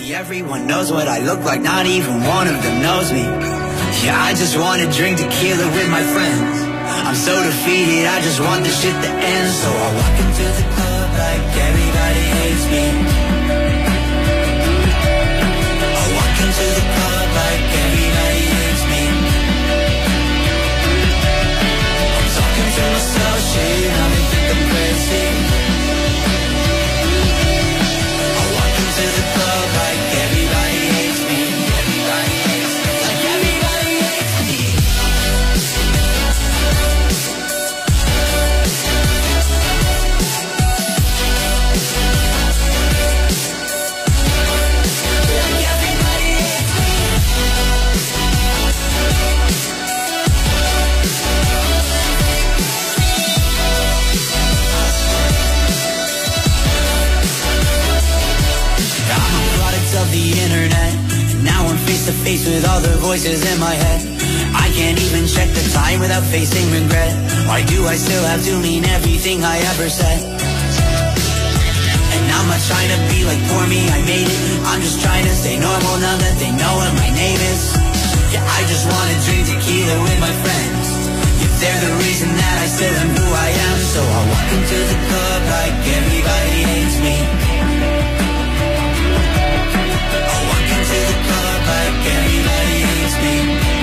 Face with all the voices in my head, I can't even check the time without facing regret. Why do I still have to mean everything I ever said? And I'm not trying to be like poor me, I made it. I'm just trying to stay normal now that they know what my name is. Yeah, I just wanna drink tequila with my friends. If they're the reason that I still am who I am, so I'll walk into the club like everybody hates me. I'll walk into the club like everybody hates me.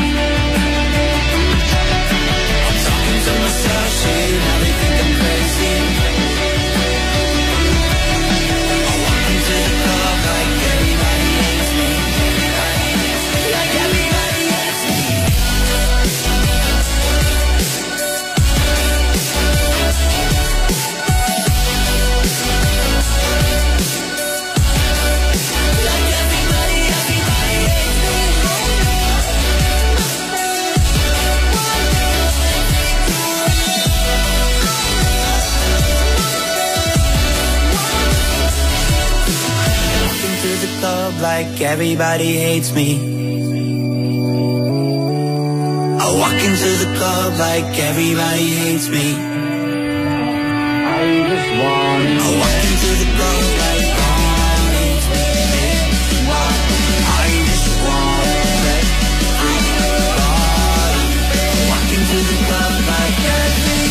I'm talking to myself, shit, now they think I'm crazy. I'll walk into the club like everybody hates me. Like everybody hates me. like everybody hates me. I walk into the club like everybody hates me. I just want I walk into the club like everybody hates me. I just want everybody. Walk into the club like everybody.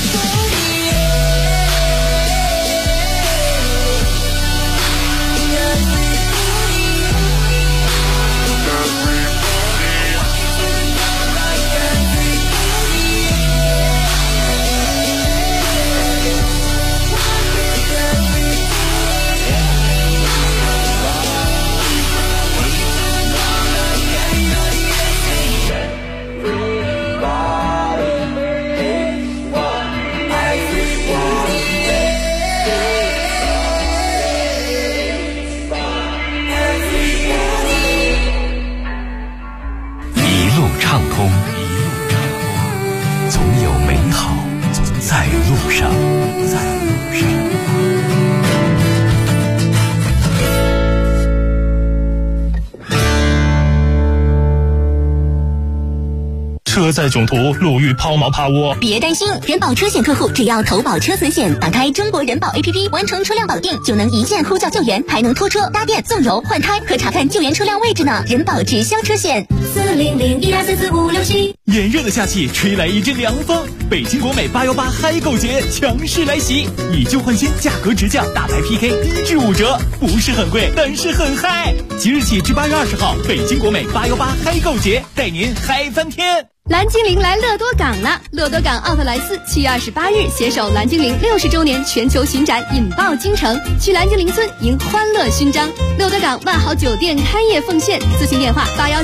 车载囧途，路遇抛锚趴窝。 别担心，人保车险客户只要投保车损险，打开中国人保 APP， 完成车辆保定，就能一键呼叫救援，还能拖车、搭电、送油、换胎和查看救援车辆位置呢。人保直销车险，40012444567。 炎热的夏季吹来一阵凉风，北京国美818嗨购节强势来袭，以旧换新，价格直降，大牌 PK 1至5折，不是很贵，但是很嗨。即日起至8月20号，北京国美818嗨购节带您嗨翻天。 蓝精灵来乐多港了！乐多港奥特莱斯7月28日携手蓝精灵60周年全球巡展，引爆京城，去蓝精灵村迎欢乐勋章。乐多港万豪酒店开业奉献，咨询电话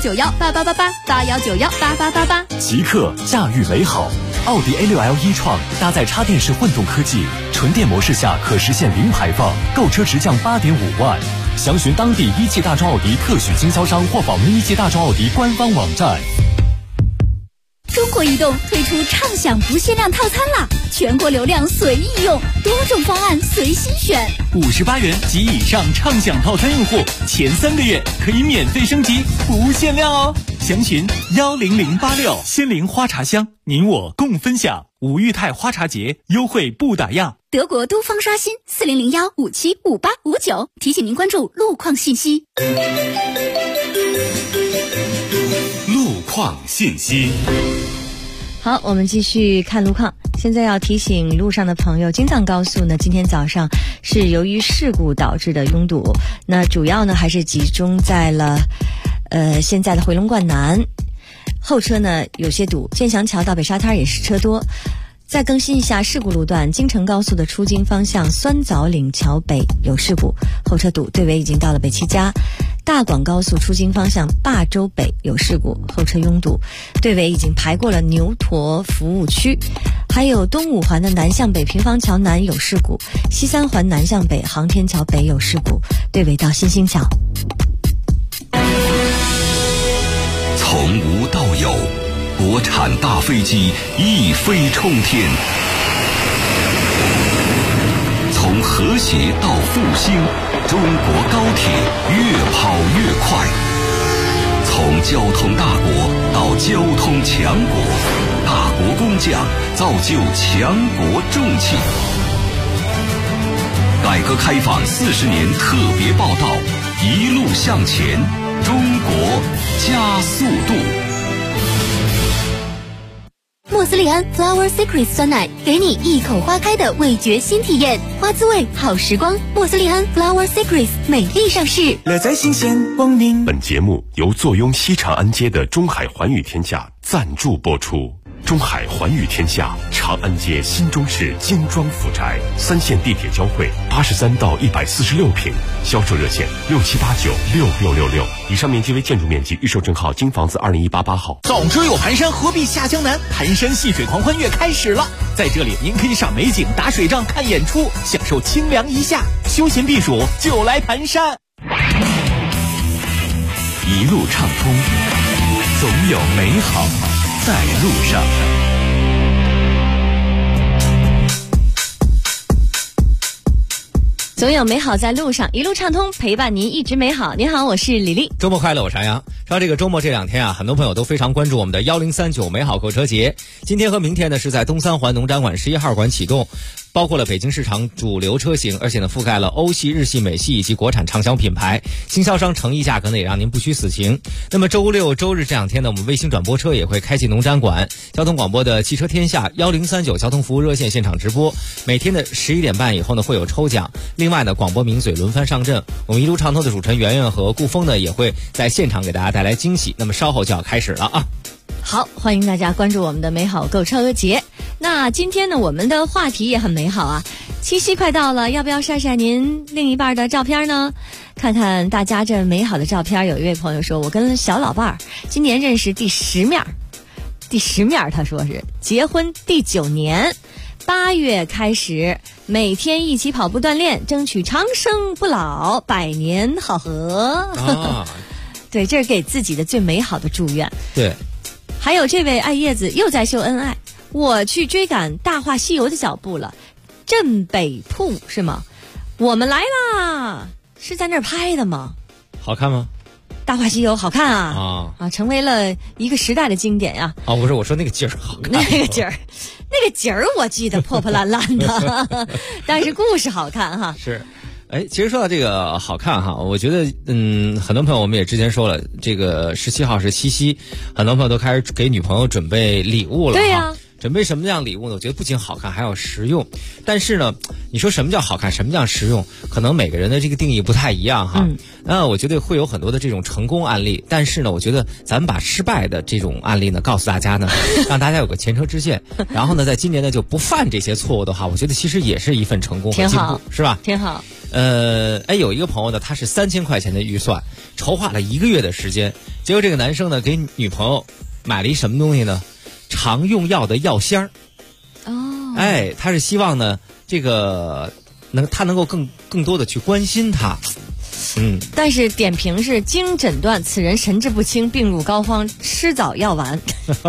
8191888881918888。 即刻驾驭美好，奥迪 A6L e-tron搭载插电式混动科技，纯电模式下可实现零排放，购车直降8.5万。详询当地一汽大众奥迪特许经销商或访问一汽大众奥迪官方网站。 中国移动推出畅享不限量套餐啦，全国流量随意用，多种方案随心选。 58元及以上畅享套餐用户，前3个月可以免费升级，不限量哦。详询10086。仙灵花茶香，您我共分享。吴裕泰花茶节优惠不打烊。 德国都方刷新4001575859，提醒您关注路况信息。 路况信息。 好，我们继续看路况。现在要提醒路上的朋友，京藏高速呢，今天早上是由于事故导致的拥堵，那主要呢还是集中在了现在的回龙观南，后车呢有些堵，建祥桥到北沙滩也是车多。再更新一下事故路段，京承高速的出京方向酸枣岭桥北有事故，后车堵，队尾已经到了北七家。大广高速出京方向霸州北有事故，后车拥堵，队尾已经排过了牛驼服务区。还有东五环的南向北平房桥南有事故，西三环南向北航天桥北有事故，队尾到新兴桥。 从无到有，国产大飞机一飞冲天，从和谐到复兴，中国高铁越跑越快，从交通大国到交通强国，大国工匠造就强国重器。改革开放40年特别报道，一路向前，中国加速度。 莫斯利安 Flower Secrets 酸奶，给你一口花开的味觉新体验，花滋味好时光。莫斯利安 Flower Secrets 美丽上市， 乐在新鲜光临。 本节目由坐拥西长安街的中海环宇天下赞助播出。中海环宇天下，长安街新中市精装府宅，3线地铁交汇，83到146平，销售热线67896666。以上面积为建筑面积，预售证号京房子20188号。 早知有盘山，何必下江南？盘山戏水狂欢月开始了，在这里您可以赏美景、打水仗、看演出，享受清凉一夏，休闲避暑就来盘山。 一路畅通，总有美好在路上。 总有美好在路上，一路畅通，陪伴您一直美好。您好，我是李丽。 周末快乐，我是杨洋。说这个周末这2天啊，很多朋友都非常关注我们的1039美好购车节。今天和明天呢是在东三环农展馆11号馆启动，包括了北京市场主流车型，而且呢覆盖了欧系、日系、美系以及国产畅销品牌，经销商诚意价格呢也让您不虚此行。那么周六、周日这2天呢，我们卫星转播车也会开进农展馆，交通广播的汽车天下1039交通服务热线现场直播，每天的11点半以后呢会有抽奖。另外呢，广播名嘴轮番上阵，我们一路畅通的主持人圆圆和顾峰呢也会在现场给大家带来惊喜。那么稍后就要开始了啊！ 好，欢迎大家关注我们的美好购车节。那今天呢，我们的话题也很美好啊。七夕快到了，要不要晒晒您另一半的照片呢？看看大家这美好的照片。有一位朋友说，我跟小老伴儿今年认识第10面，他说是结婚第9年，8月开始每天一起跑步锻炼，争取长生不老，百年好合。对，这是给自己的最美好的祝愿。 对， 还有这位爱叶子又在秀恩爱，我去追赶《大话西游》的脚步了。镇北铺是吗？我们来啦！是在那儿拍的吗？ 好看吗？ 大话西游好看啊！成为了一个时代的经典呀！ 不是，我说那个景儿好看。 那个景儿我记得破破烂烂的，但是故事好看哈。 是。其实说到这个好看哈，我觉得很多朋友我们也之前说了，这个17号是七夕，很多朋友都开始给女朋友准备礼物了。 对呀。 准备什么样礼物呢？我觉得不仅好看，还要实用。但是呢，你说什么叫好看，什么叫实用，可能每个人的这个定义不太一样哈。那我觉得会有很多的这种成功案例，但是呢，我觉得咱们把失败的这种案例呢告诉大家呢，让大家有个前车之鉴。然后呢，在今年呢就不犯这些错误的话，我觉得其实也是一份成功和进步，是吧？ 挺好。 有一个朋友呢，他是3000块钱的预算，筹划了1个月的时间，结果这个男生呢给女朋友买了一什么东西呢？常用药的药箱儿。他是希望呢，这个他能够更多的去关心他。 但是点评是经诊断此人神志不清，病入膏肓，吃早药丸。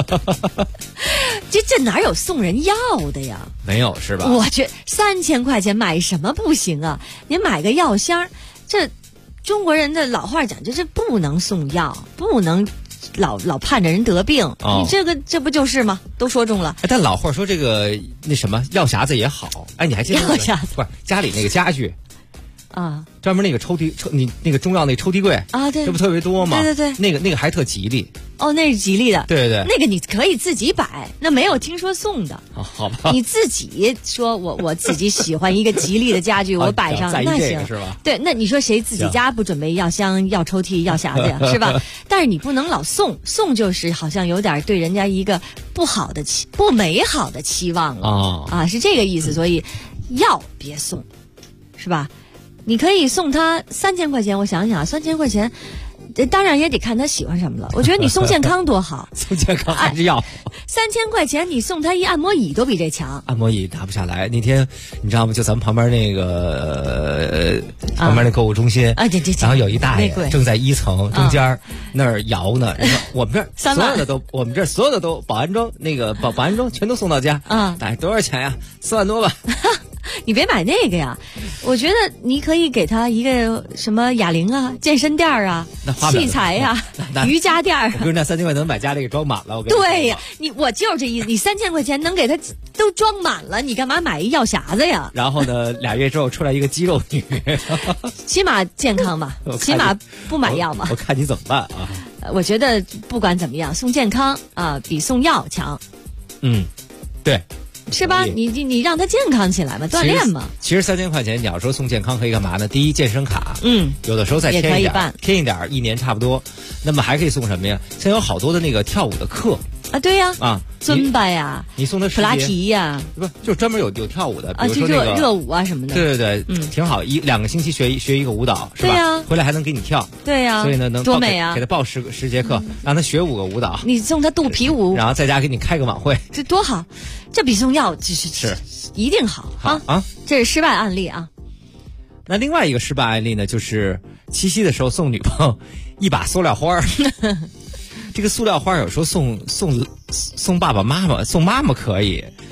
这哪有送人药的呀？ 没有是吧？ 我觉得3000块钱买什么不行啊？您买个药箱，这中国人的老话讲，就是不能送药，不能老盼着人得病。你这不就是吗？都说中了。 但老话说这个那什么药匣子也好。你还记得药匣子不是家里那个家具啊？ 专门那个你那个中药那抽屉柜啊，对， 这不特别多吗？ 对， 那个还特吉利。 那是吉利的。 对， 那个你可以自己摆，那没有听说送的。 好吧， 你自己说我自己喜欢一个吉利的家具，我摆上那行是吧？ 对，那你说谁自己家不准备药箱、药抽屉、药匣子呀，是吧？但是你不能老送就是好像有点对人家一个不美好的期望了是这个意思。所以药别送，是吧？你可以送他3000块钱，我想想，3000块钱，当然也得看他喜欢什么了。我觉得你送健康多好， 送健康还是药。 3000块钱你送他一按摩椅都比这强。 按摩椅拿不下来。那天你知道吗？就咱们旁边那个旁边那购物中心然后有一大爷正在1层中间那儿摇呢。我们这儿所有的都保安装那个保安装全都送到家大概多少钱呀？4万多吧。 你别买那个呀，我觉得你可以给他一个什么哑铃啊、健身垫啊、器材呀、瑜伽垫啊。 我跟你说，那3000块能把家里给装满了。 对呀，我就是这意思。你3000块钱能给他都装满了，你干嘛买一药匣子呀？ 然后呢，2月之后出来一个肌肉女， 起码健康吧，起码不买药嘛。 我看你怎么办啊？ 我觉得不管怎么样，送健康比送药强。 对。 是吧？你让他健康起来嘛，锻炼嘛。 其实3000块钱，你要说送健康可以干嘛呢？第一，健身卡，有的时候再添一点，1年差不多。那么还可以送什么呀？现在有好多的那个跳舞的课啊，对呀，尊巴呀， 你送他普拉提呀， 不就专门有跳舞的，比如说那个热舞啊什么的。 对，挺好，2个星期学一个舞蹈，是吧？ 对呀， 回来还能给你跳。 对呀， 所以呢， 多美啊！ 给他报10节课，让他学5个舞蹈。 你送他肚皮舞， 然后在家给你开个晚会， 这多好！这比送药是一定好啊！这是失败案例啊。 那另外一个失败案例呢，就是七夕的时候送女朋友一把塑料花这个塑料花有时候送爸爸妈妈，送妈妈可以，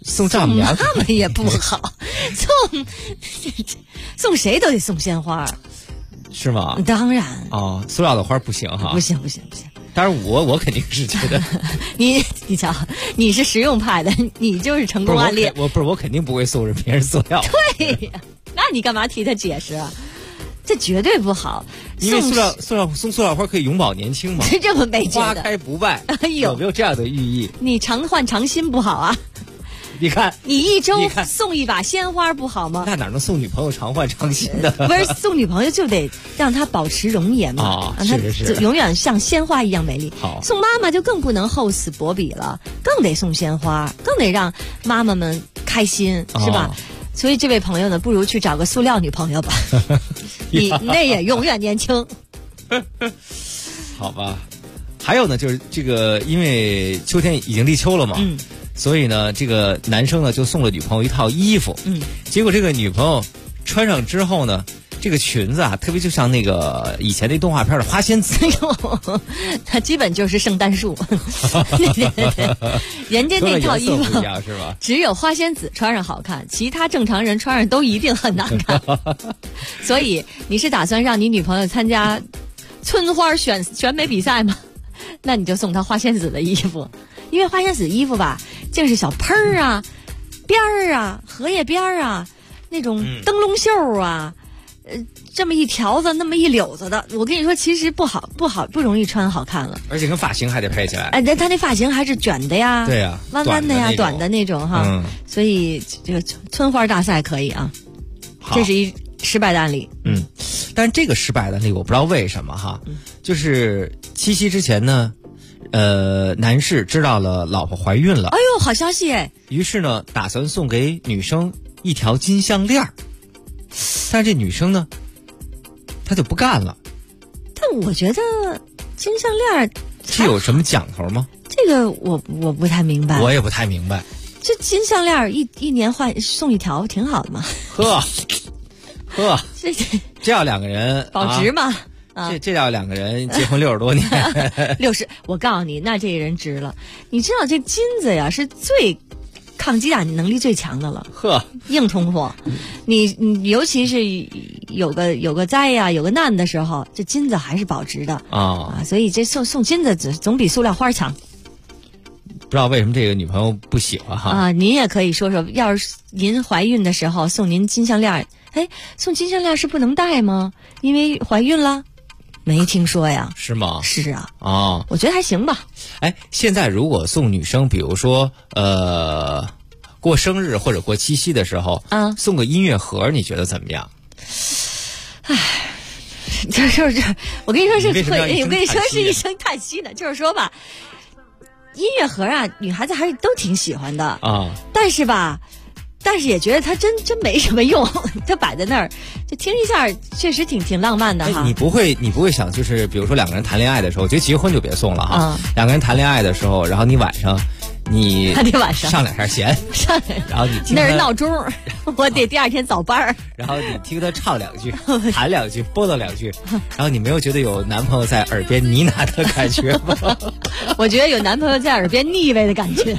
送丈母娘妈妈也不好，送谁都得送鲜花， 是吗？ 当然哦，塑料的花不行哈， 不行。 当然我肯定是觉得你瞧，你是实用派的，你就是成功案例。 我肯定不会送别人塑料。 对呀，那你干嘛替他解释啊？这绝对不好， 因为送塑料花可以永葆年轻嘛。 这么没觉得？ 花开不败， 哎呦， 有没有这样的寓意？ 你常换常新不好啊？ 你看， 你一周送一把鲜花不好吗？ 那哪能送女朋友常换常新的？ 不是送女朋友就得让她保持容颜嘛，让她永远像鲜花一样美丽。 好， 送妈妈就更不能厚此薄彼了，更得送鲜花，更得让妈妈们开心，是吧？所以这位朋友呢，不如去找个塑料女朋友吧，你那也永远年轻。 好吧，还有呢，就是这个，因为秋天已经立秋了嘛，所以呢，这个男生呢就送了女朋友一套衣服，结果这个女朋友穿上之后呢，这个裙子啊，特别就像那个以前那动画片的花仙子， 它基本就是圣诞树。人家那套衣服不一样是吧？ 只有花仙子穿上好看，其他正常人穿上都一定很难看。所以你是打算让你女朋友参加村花选美比赛吗？那你就送她花仙子的衣服，因为花仙子衣服吧，就是小喷儿啊、边儿啊、荷叶边儿啊，那种灯笼袖啊。这么一条子，那么一绺子的，我跟你说，其实不容易穿好看了， 而且跟发型还得配起来。 哎，他那发型还是卷的呀， 对呀， 弯弯的呀，短的那种哈。所以这个村花大赛可以啊，这是一失败的案例。 但是这个失败的案例我不知道为什么哈，就是七夕之前呢，男士知道了老婆怀孕了， 哎呦，好消息哎！ 于是呢，打算送给女生一条金项链。但是这女生呢，她就不干了。 但我觉得金项链是有什么讲头吗？ 这个我不太明白。 我也不太明白。 这金项链一年送一条，挺好的嘛。 呵，这要两个人保值嘛。 这要两个人结婚60多年 ，60，我告诉你，那这人值了。你知道这金子呀，是最抗击打能力最强的了，硬通货。你尤其是有个灾呀，有个难的时候，这金子还是保值的啊。所以这送金子总比塑料花强。 不知道为什么这个女朋友不喜欢哈啊？您也可以说说，要是您怀孕的时候送您金项链，哎，送金项链是不能戴吗？因为怀孕了。没听说呀？ 是吗？ 是啊。 哦， 我觉得还行吧。 哎，现在如果送女生，比如说过生日或者过七夕的时候，送个音乐盒，你觉得怎么样？ 哎，就是我跟你说是会，我跟你说是一声叹息的，就是说吧，音乐盒啊，女孩子还是都挺喜欢的啊。但是也觉得它真没什么用，它摆在那儿就听一下，确实挺浪漫的哈。 你不会想，就是比如说两个人谈恋爱的时候，我觉得结婚就别送了哈。两个人谈恋爱的时候，然后你晚上上两下弦，然后你听那是闹钟，我得第二天早班。 然后你听他唱两句，弹两句，拨弄两句，然后你没有觉得有男朋友在耳边呢喃的感觉吗？ 我觉得有男朋友在耳边腻味的感觉。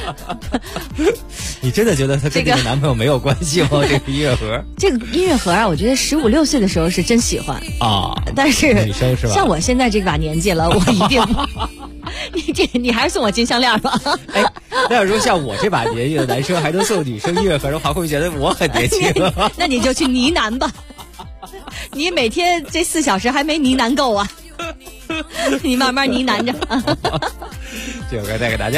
你真的觉得他跟这个男朋友没有关系吗？这个音乐盒， 这个音乐盒啊，我觉得15、16岁的时候是真喜欢啊，但是女生是吧？ 像我现在这把年纪了，我一定你还是送我金项链吧。 哎，那要说像我这把年纪的男生还能送女生音乐盒的话，会不会觉得我很年轻？ 那你就去呢喃吧，你每天这4小时还没呢喃够啊，你慢慢呢喃着。 这首歌带给大家。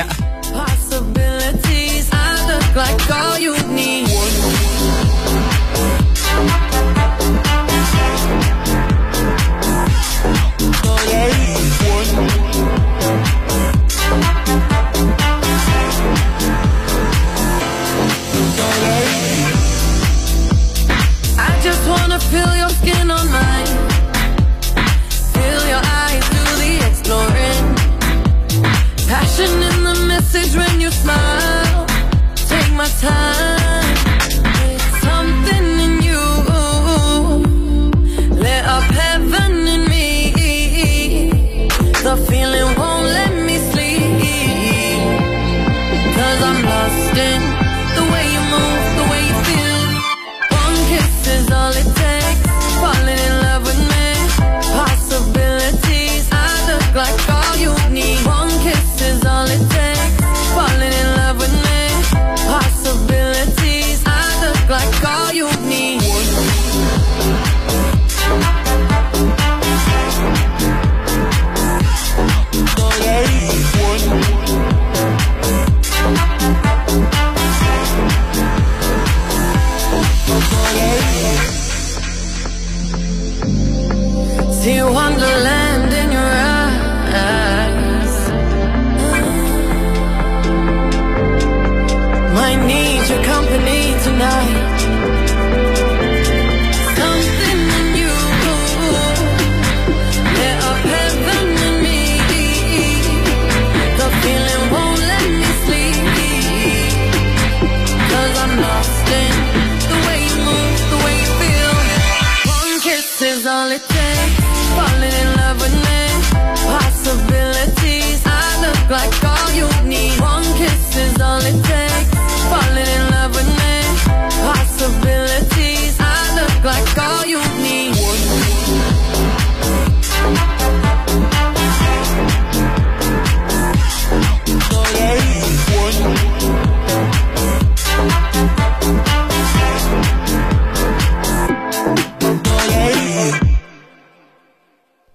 Like all you need. I just wanna feel your skin on mine. Feel your eyes do the exploring. Passion in the message when you smile.Take my time. It's something in you. Lit up heaven in me. The feeling won't let me sleep. 'Cause I'm lost in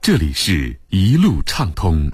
这里是一路畅通。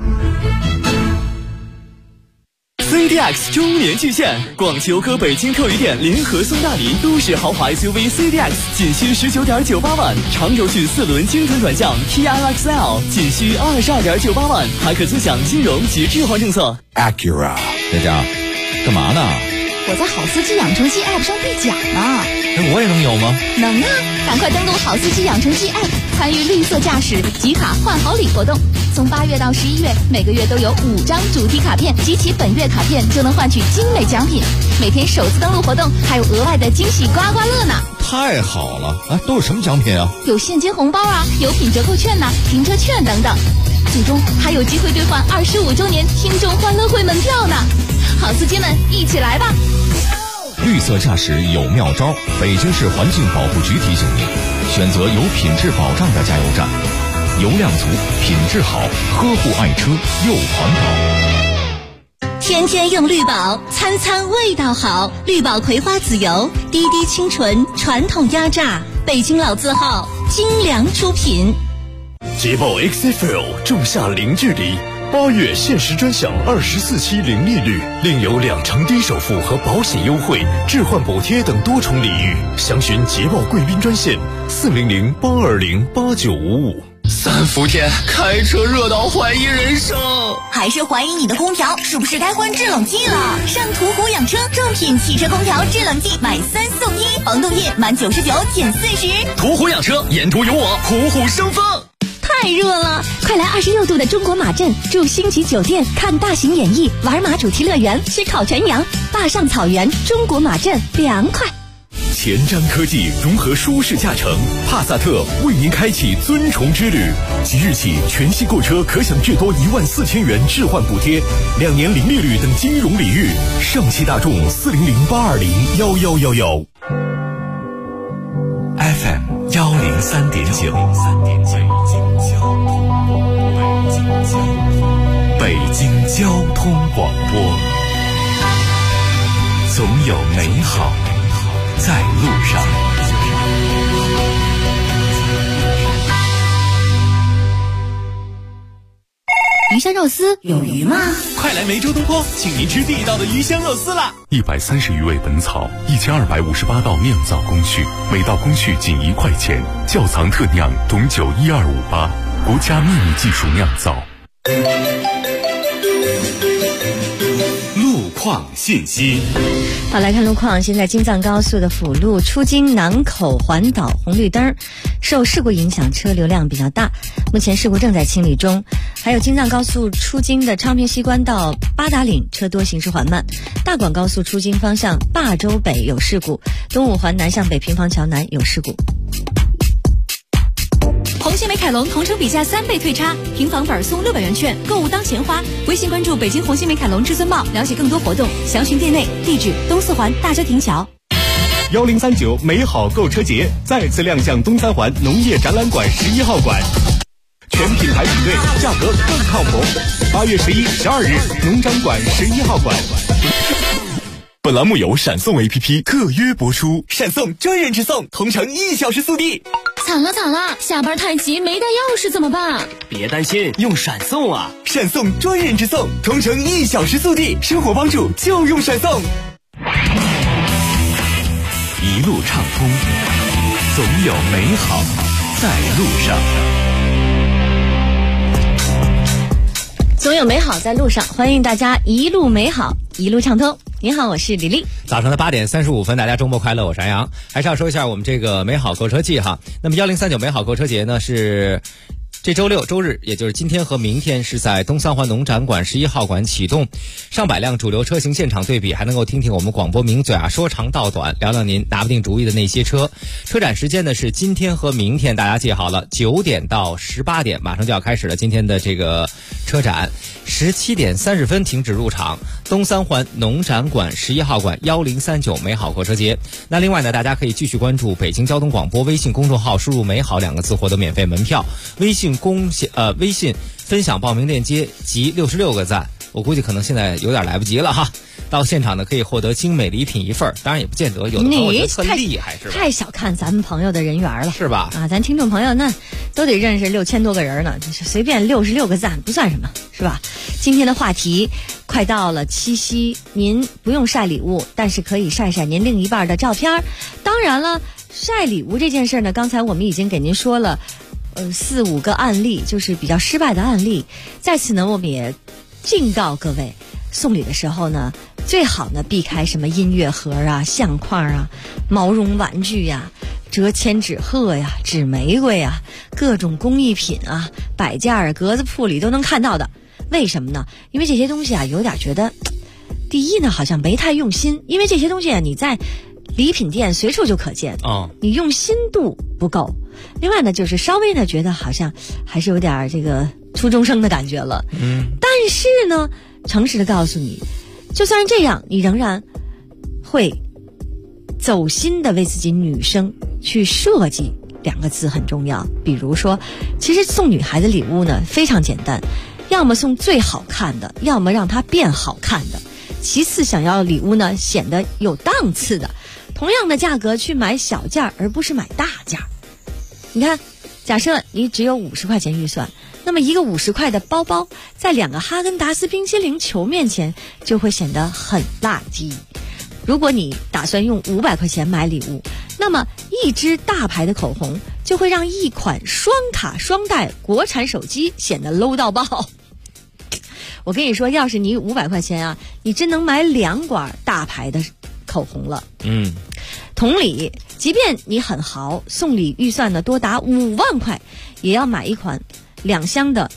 CDX 周年巨献，广汽讴歌北京客余店联合送大礼，都市豪华 SUV CDX 仅需19.98万，长轴距4轮精准转向 TRXL 仅需22.98万，还可尊享金融及置换政策。 Acura， 佳佳，干嘛呢？ 我在好司机养成记 App 上兑奖呢。 那我也能有吗？ 能啊！赶快登录好司机养成记 App， 参与绿色驾驶集卡换好礼活动。从8月到11月，每个月都有5张主题卡片，集齐本月卡片就能换取精美奖品。每天首次登录活动还有额外的惊喜刮刮乐呢！ 太好了！啊，都有什么奖品啊？ 有现金红包啊，有品折扣券呐、停车券等等。最终还有机会兑换25周年听众欢乐会门票呢！好司机们，一起来吧！ 绿色驾驶有妙招，北京市环境保护局提醒您，选择有品质保障的加油站，油量足，品质好，呵护爱车又环保。 天天用绿宝，餐餐味道好。绿宝葵花籽油，滴滴清纯，传统压榨，北京老字号，精良出品。 捷豹 XFL 仲夏零距离，8月限时专享24期零利率，另有2成低首付和保险优惠、置换补贴等多重礼遇。详询捷豹贵宾专线400-820-8955。 3伏天开车热到怀疑人生， 还是怀疑你的空调是不是该换制冷剂了？上途虎养车正品汽车空调制冷剂买3送1，防冻液满99减40。 途虎养车，沿途有我，虎虎生风。 太热了，快来26度的中国马镇，住星级酒店，看大型演绎，玩马主题乐园，吃烤全羊，坝上草原，中国马镇凉快。 前瞻科技融合舒适驾乘，帕萨特为您开启尊崇之旅。即日起，全系购车可享最多14000元置换补贴，2年零利率等金融礼遇。上汽大众400-820-1111。FM 103.9，北京交通广播，总有美好在路上。 鱼香肉丝有鱼吗？ 快来梅州东坡，请您吃地道的鱼香肉丝啦 ！130余味本草，1258道酿造工序，每道工序仅1块钱，窖藏特酿，董酒12588，国家秘密技术酿造。 路况信息。 好，来看路况。现在京藏高速的辅路出京南口环岛红绿灯受事故影响，车流量比较大，目前事故正在清理中。还有京藏高速出京的昌平西关到八达岭车多，行驶缓慢。大广高速出京方向霸州北有事故，东五环南向北平房桥南有事故。 红星美凯龙同城比价3倍退差，平房本送600元券，购物当钱花。微信关注北京红星美凯龙至尊报，了解更多活动，详询店内。地址：东四环大遮亭桥。 1039美好购车节再次亮相东三环农业展览馆11号馆，全品牌比对，价格更靠谱。8月11、12日，农展馆11号馆。 本栏目由闪送 APP 特约播出，闪送专人直送，同城1小时速递。 惨了，下班太急没带钥匙怎么办？ 别担心，用闪送啊！ 闪送专人直送，同城1小时速递，生活帮助就用闪送。一路畅通，总有美好在路上。 总有美好在路上，欢迎大家一路美好，一路畅通。你好，我是李丽。 早上的8点35分，大家周末快乐，我是安阳。还是要说一下我们这个美好购车季哈。那么1039美好购车节呢是这周六周日，也就是今天和明天，是在东三环农展馆11号馆启动，上百辆主流车型现场对比，还能够听听我们广播名嘴啊说长道短，聊聊您拿不定主意的那些车。车展时间呢是今天和明天，大家记好了，9点到18点，马上就要开始了今天的这个车展。17点30分停止入场，东三环农展馆11号馆1039美好购车节。那另外呢，大家可以继续关注北京交通广播微信公众号，输入美好2个字获得免费门票，微信分享报名链接及66个赞，我估计可能现在有点来不及了哈。 到现场呢可以获得精美礼品一份，当然也不见得，有的朋友觉得特厉害是吧？ 太小看咱们朋友的人缘了， 是吧？ 啊，咱听众朋友那都得认识6000多个人呢，就是随便66个赞不算什么，是吧？今天的话题快到了七夕，您不用晒礼物，但是可以晒晒您另一半的照片。当然了，晒礼物这件事呢，刚才我们已经给您说了4、5个案例，就是比较失败的案例。在此呢，我们也警告各位，送礼的时候呢，最好呢避开什么音乐盒啊、相框啊、毛绒玩具呀、折千纸鹤呀、纸玫瑰啊、各种工艺品啊、摆件儿、格子铺里都能看到的。为什么呢？因为这些东西啊，有点觉得，第一呢，好像没太用心，因为这些东西啊，你在礼品店随处就可见，你用心度不够。另外呢，就是稍微呢觉得好像还是有点这个初中生的感觉了。但是呢，诚实的告诉你，就算是这样，你仍然会走心的为自己女生去设计2个字很重要。比如说，其实送女孩的礼物呢非常简单，要么送最好看的，要么让她变好看的。其次，想要礼物呢显得有档次的，同样的价格去买小件而不是买大件。你看，假设你只有50块钱预算，那么一个50块的包包在2个哈根达斯冰淇淋球面前就会显得很垃圾。如果你打算用500块钱买礼物，那么一支大牌的口红就会让一款双卡双待国产手机显得 low 到爆。我跟你说，要是你500块钱啊，你真能买2管大牌的口红了。同理，即便你很豪，送礼预算呢多达5万块，也要买一款2箱的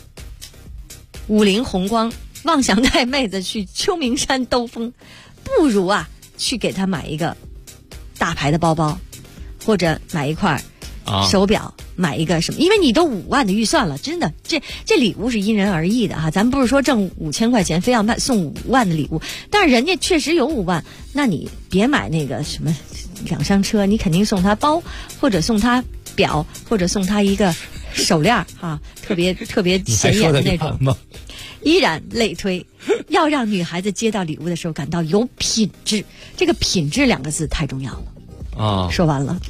50红光，妄想带妹子去秋名山兜风，不如啊去给她买一个大牌的包包，或者买一块手表，买一个什么，因为你都5万的预算了，真的，这礼物是因人而异的哈。咱不是说挣5000块钱非要送5万的礼物，但是人家确实有5万，那你别买那个什么2厢车，你肯定送他包，或者送他表，或者送他一个手链哈，特别显眼的那种。依然类推，要让女孩子接到礼物的时候感到有品质，这个品质2个字太重要了。说完了。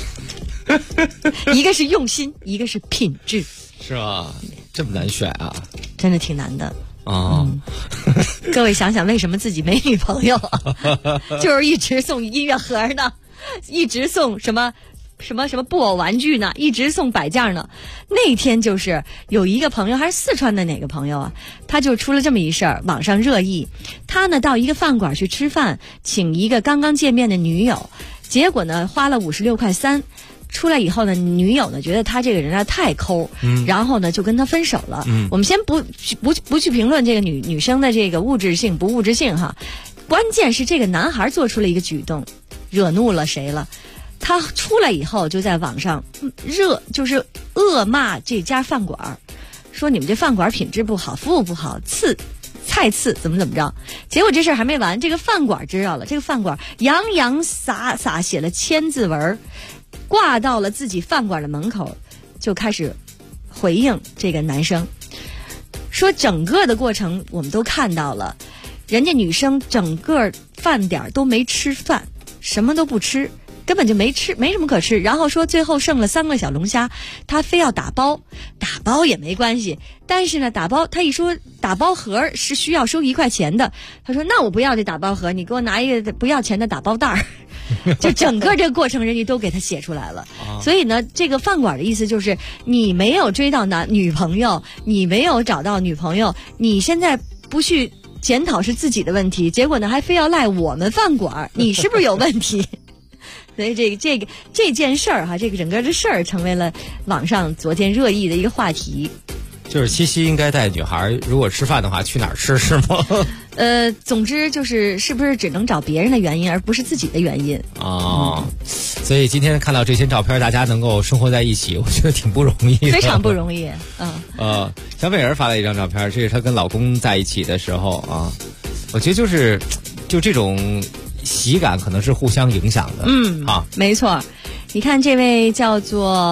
一个是用心，一个是品质， 是吧？这么难选啊？ 真的挺难的各位想想，为什么自己没女朋友就是一直送音乐盒呢，一直送什么布偶玩具呢，一直送摆件呢。那天就是有一个朋友，还是四川的哪个朋友啊，他就出了这么一事儿，网上热议。他呢到一个饭馆去吃饭，请一个刚刚见面的女友，结果呢花了56.3块。出来以后呢，女友呢觉得他这个人啊太抠，然后呢就跟他分手了。我们先不去评论这个女生的这个物质性不物质性哈，关键是这个男孩做出了一个举动，惹怒了谁了？他出来以后就在网上就是恶骂这家饭馆，说你们这饭馆品质不好，服务不好，菜次怎么着。结果这事儿还没完，这个饭馆知道了，这个饭馆洋洋洒洒写了千字文，挂到了自己饭馆的门口，就开始回应这个男生，说整个的过程我们都看到了，人家女生整个饭点都没吃饭，什么都不吃，根本就没吃，没什么可吃。然后说最后剩了3个小龙虾，他非要打包也没关系，但是呢他一说打包盒是需要收1块钱的，他说那我不要这打包盒，你给我拿一个不要钱的打包袋儿。就整个这个过程人家都给他写出来了。所以呢，这个饭馆的意思就是你没有追到女朋友，你没有找到女朋友，你现在不去检讨是自己的问题，结果呢还非要赖我们饭馆，你是不是有问题？所以这件事儿哈，这个整个的事儿成为了网上昨天热议的一个话题。 就是七夕应该带女孩，如果吃饭的话，去哪儿吃是吗？ 总之是不是只能找别人的原因，而不是自己的原因所以今天看到这些照片，大家能够生活在一起，我觉得挺不容易的， 非常不容易。 小美人发了一张照片，这是她跟老公在一起的时候啊。我觉得就这种喜感可能是互相影响的。 没错。你看这位叫做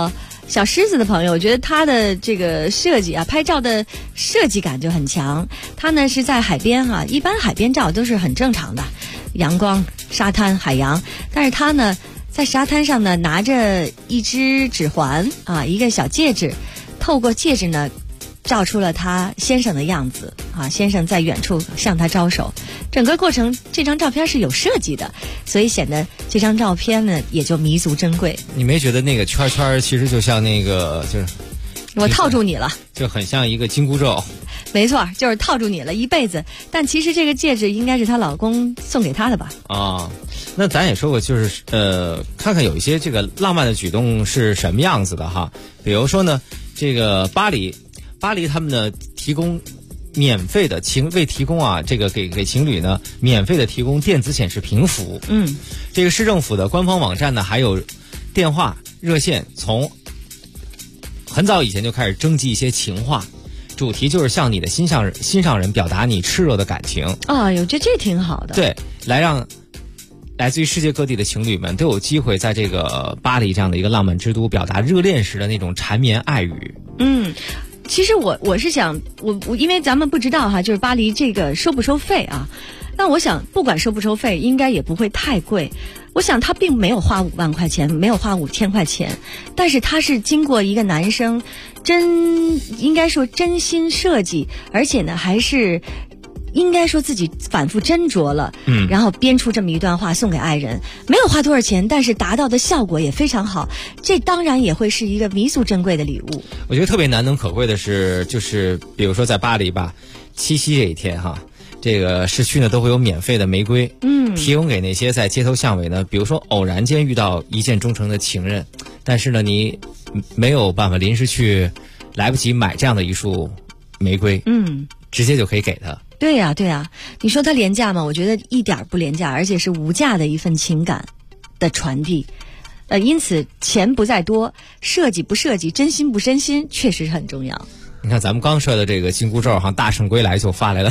小狮子的朋友，我觉得他的这个设计啊，拍照的设计感就很强。他呢是在海边啊，一般海边照都是很正常的，阳光、沙滩、海洋。但是他呢在沙滩上呢拿着一只指环啊，一个小戒指，透过戒指呢照出了他先生的样子啊，先生在远处向他招手。整个过程这张照片是有设计的，所以显得这张照片呢也就弥足珍贵。 你没觉得那个圈圈其实就像那个就是我套住你了， 就很像一个紧箍咒。 没错，就是套住你了一辈子。但其实这个戒指应该是她老公送给她的吧？ 啊，那咱也说过，就是看看有一些这个浪漫的举动是什么样子的哈。比如说呢，这个巴黎他们呢提供免费的提供啊，这个给情侣呢免费的提供电子显示屏服务。这个市政府的官方网站呢还有电话热线，从很早以前就开始征集一些情话，主题就是向你的心上人表达你炽热的感情。 啊，我觉得这挺好的。 对，来让来自于世界各地的情侣们都有机会在这个巴黎这样的一个浪漫之都表达热恋时的那种缠绵爱语。 其实我是想，我因为咱们不知道哈，就是巴黎这个收不收费啊？那我想，不管收不收费，应该也不会太贵。我想他并没有花5万块钱，没有花5000块钱，但是他是经过一个男生应该说真心设计，而且呢还是应该说自己反复斟酌了，然后编出这么一段话送给爱人，没有花多少钱，但是达到的效果也非常好，这当然也会是一个弥足珍贵的礼物。 我觉得特别难能可贵的是，就是比如说在巴黎吧，七夕这一天哈，这个市区呢都会有免费的玫瑰，提供给那些在街头巷尾呢，比如说偶然间遇到一见钟情的情人，但是呢你没有办法临时去，来不及买这样的一束玫瑰，直接就可以给他。 对呀，你说它廉价吗？我觉得一点不廉价，而且是无价的一份情感的传递。因此钱不在多，设计不设计，真心不真心，确实很重要。 你看咱们刚说的这个紧箍咒，大圣归来就发来了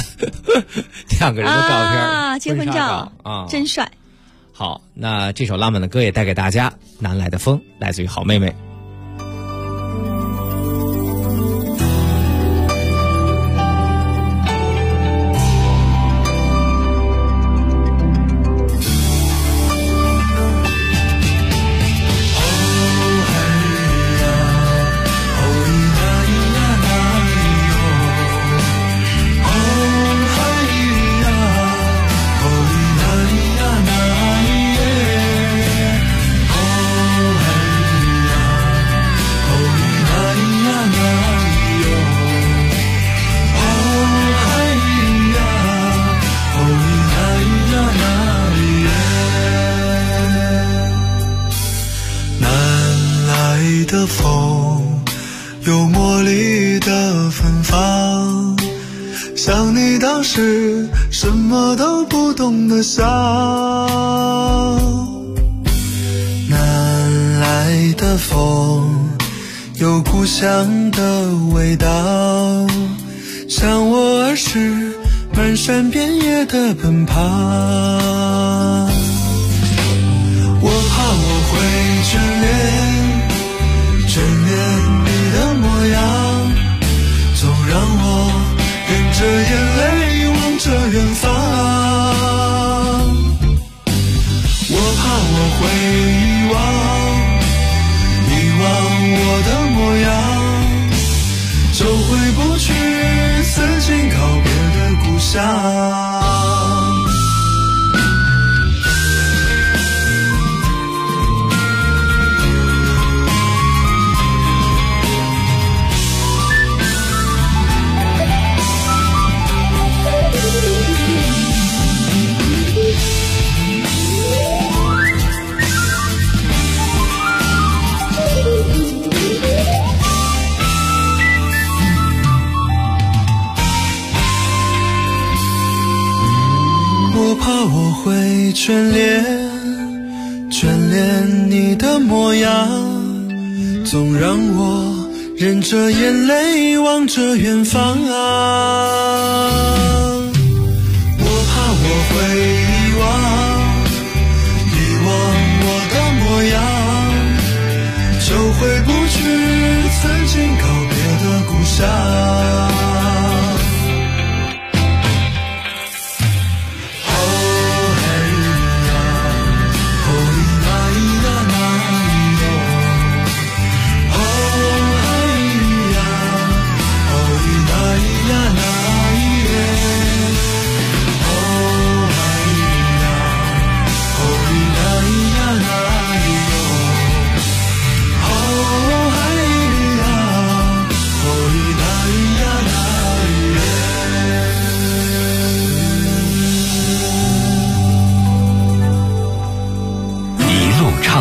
2个人的照片啊，结婚照啊，真帅。 好，那这首浪漫的歌也带给大家，南来的风，来自于好妹妹。 什么都不懂得笑，南来的风有故乡的味道，像我儿时漫山遍野的奔跑。我怕我会眷恋你的模样，总让我忍着眼泪望着远方。我怕我会遗忘我的模样，就回不去曾经告别的故乡。我怕我会眷恋你的模样，总让我忍着眼泪望着远方。我怕我会遗忘我的模样，就回不去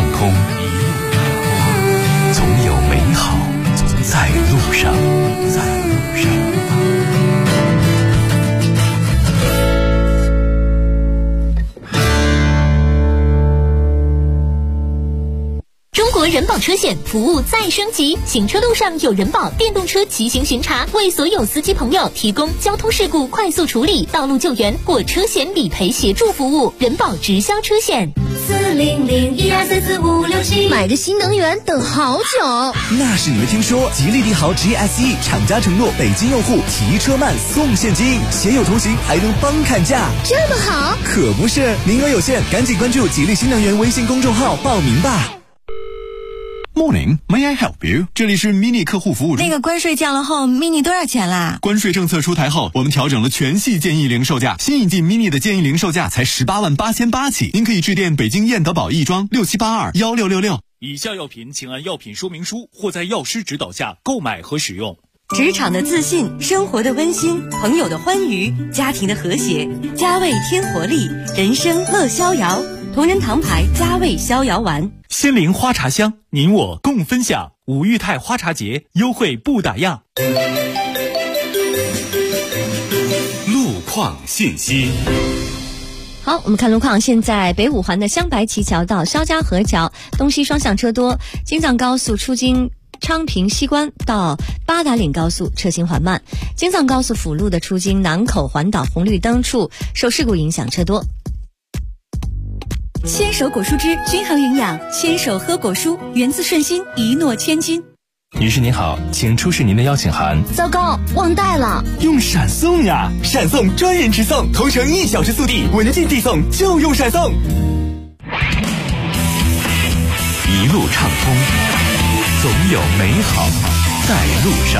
空，总有美好在路上， 中国人保车险服务再升级，行车路上有人保电动车骑行巡查，为所有司机朋友提供交通事故快速处理、道路救援或车险理赔协助服务。人保直销车险400123456 买个新能源等好久， 那是你没听说，吉利帝豪 GSE 厂家承诺北京用户提车慢送现金，携友同行还能帮砍价， 这么好？ 可不是，名额有限，赶紧关注吉利新能源微信公众号报名吧。 Morning, may I help you？ 这里是 Mini 客户服务中。 那个关税降了后 ，Mini 多少钱啦？ 关税政策出台后，我们调整了全系建议零售价，新引进 Mini 的建议零售价才18.888起。您可以致电北京燕德宝亦庄6782166666。 以下药品请按药品说明书或在药师指导下购买和使用。 职场的自信，生活的温馨，朋友的欢愉，家庭的和谐，佳味添活力，人生乐逍遥。同仁堂牌佳味逍遥丸， 仙灵花茶香，您我共分享。五裕泰花茶节优惠不打烊。 路况信息。 好，我们看路况。现在北五环的湘白旗桥到肖家河桥东西双向车多，京藏高速出京昌平西关到八达岭高速车行缓慢，京藏高速辅路的出京南口环岛红绿灯处受事故影响车多。 牵手果蔬汁均衡营养，牵手喝果蔬，源自顺心，一诺千金。 女士您好，请出示您的邀请函。 糟糕，忘带了。 用闪送呀，闪送专人直送，同城1小时速递，文件递送就用闪送。 一路畅通，总有美好在路上。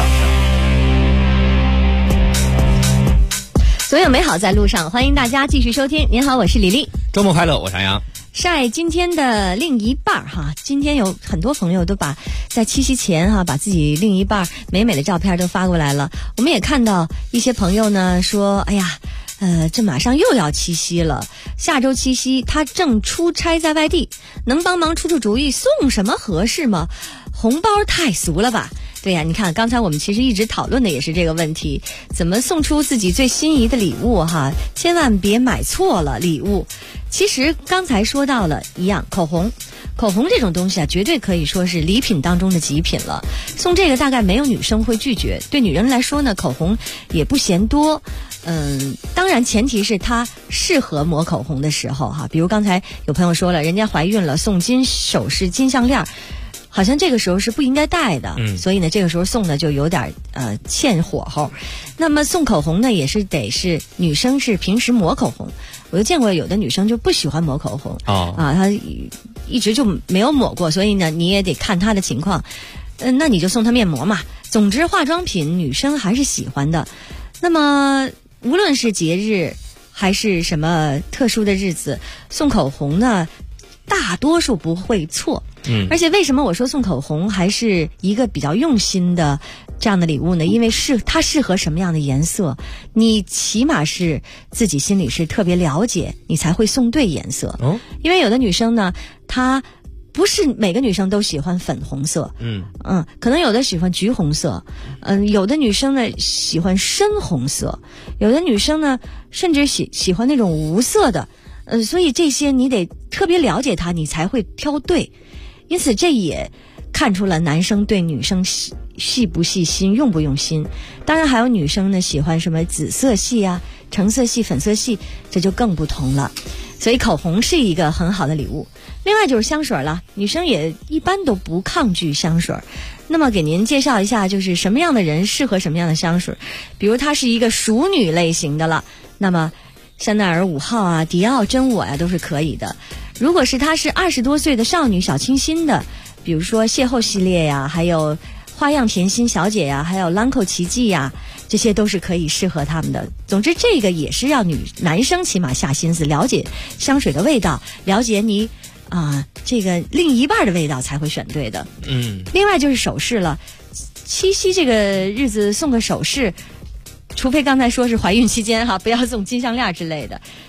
总有美好在路上，欢迎大家继续收听。您好，我是李丽。 周末快乐，我是杨洋。 晒今天的另一半哈，今天有很多朋友都把在七夕前哈，把自己另一半美美的照片都发过来了。我们也看到一些朋友呢说，哎呀，这马上又要七夕了，下周七夕他正出差在外地，能帮忙出出主意送什么合适吗？红包太俗了吧？对呀，你看刚才我们其实一直讨论的也是这个问题，怎么送出自己最心仪的礼物哈，千万别买错了礼物。其实刚才说到了一样，口红这种东西啊，绝对可以说是礼品当中的极品了。送这个大概没有女生会拒绝，对女人来说呢，口红也不嫌多。当然前提是她适合抹口红的时候哈，比如刚才有朋友说了，人家怀孕了送金首饰、金项链，好像这个时候是不应该戴的，所以呢，这个时候送的就有点欠火候。那么送口红呢，也是得是女生是平时抹口红，我就见过有的女生就不喜欢抹口红她一直就没有抹过，所以呢，你也得看她的情况。那你就送她面膜嘛。总之，化妆品女生还是喜欢的。那么无论是节日还是什么特殊的日子，送口红呢，大多数不会错。而且为什么我说送口红还是一个比较用心的这样的礼物呢？因为它适合什么样的颜色，你起码是自己心里是特别了解，你才会送对颜色。因为有的女生呢，她不是每个女生都喜欢粉红色，可能有的喜欢橘红色，有的女生呢喜欢深红色，有的女生呢甚至喜欢那种无色的，所以这些你得特别了解她，你才会挑对。因此这也看出了男生对女生细不细心，用不用心。当然还有女生呢喜欢什么紫色系啊、橙色系、粉色系，这就更不同了。所以口红是一个很好的礼物。另外就是香水了，女生也一般都不抗拒香水。那么给您介绍一下，就是什么样的人适合什么样的香水。比如她是一个熟女类型的了，那么香奈儿5号啊、迪奥真我啊都是可以的。如果是她是20多岁的少女小清新的，比如说邂逅系列呀，还有花样甜心小姐呀，还有兰蔻奇迹呀，这些都是可以适合他们的。总之这个也是要男生起码下心思了解香水的味道，了解你这个另一半的味道才会选对的。另外就是首饰了，七夕这个日子送个首饰，除非刚才说是怀孕期间哈，不要送金项链之类的。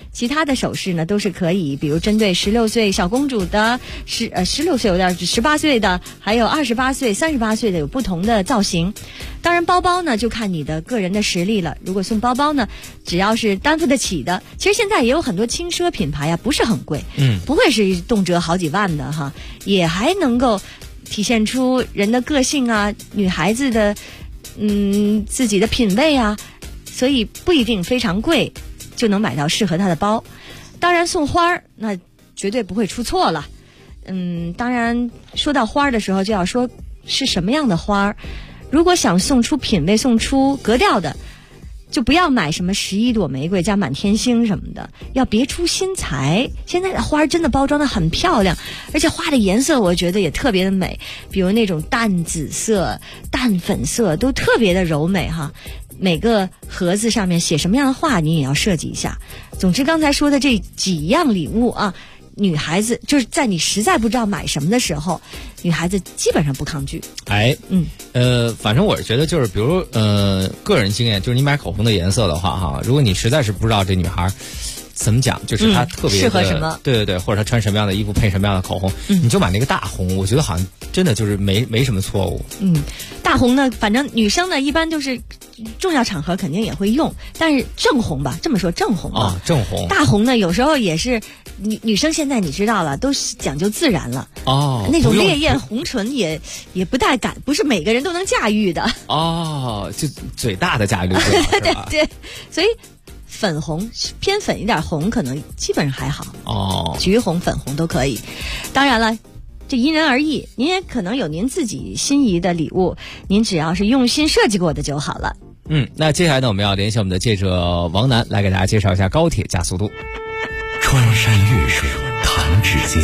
其他的首饰呢都是可以，比如针对16岁小公主的16岁有点18岁的，还有28岁、38岁的有不同的造型。当然包包呢就看你的个人的实力了，如果送包包呢，只要是担负得起的，其实现在也有很多轻奢品牌不是很贵，不会是动辄好几万的哈，也还能够体现出人的个性啊，女孩子的自己的品味啊，所以不一定非常贵就能买到适合她的包。当然送花那绝对不会出错了。当然说到花的时候就要说是什么样的花，如果想送出品味、送出格调的，就不要买什么11朵玫瑰加满天星什么的，要别出心裁。现在的花真的包装的很漂亮，而且花的颜色我觉得也特别的美，比如那种淡紫色、淡粉色都特别的柔美哈。每个盒子上面写什么样的话你也要设计一下。总之刚才说的这几样礼物啊，女孩子就是在你实在不知道买什么的时候，女孩子基本上不抗拒。 反正我是觉得就是比如个人经验，就是你买口红的颜色的话哈，如果你实在是不知道这女孩怎么讲，就是她特别适合什么， 对，或者她穿什么样的衣服配什么样的口红，你就买那个大红，我觉得好像真的就是没什么错误。 大红呢，反正女生呢一般都是重要场合肯定也会用，但是正红吧，这么说正红吧， 正红。 大红呢有时候也是女生现在你知道了，都讲究自然了那种烈焰红唇也不太敢，不是每个人都能驾驭的就嘴大的驾驭不了对，所以粉红偏粉一点红可能基本上还好橘红、粉红都可以。当然了，这因人而异，您也可能有您自己心仪的礼物，您只要是用心设计过的就好了。 那接下来呢，我们要联系我们的记者王楠来给大家介绍一下高铁加速度。 穿山越水弹指间，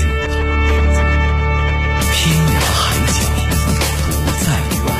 天涯海角不再远。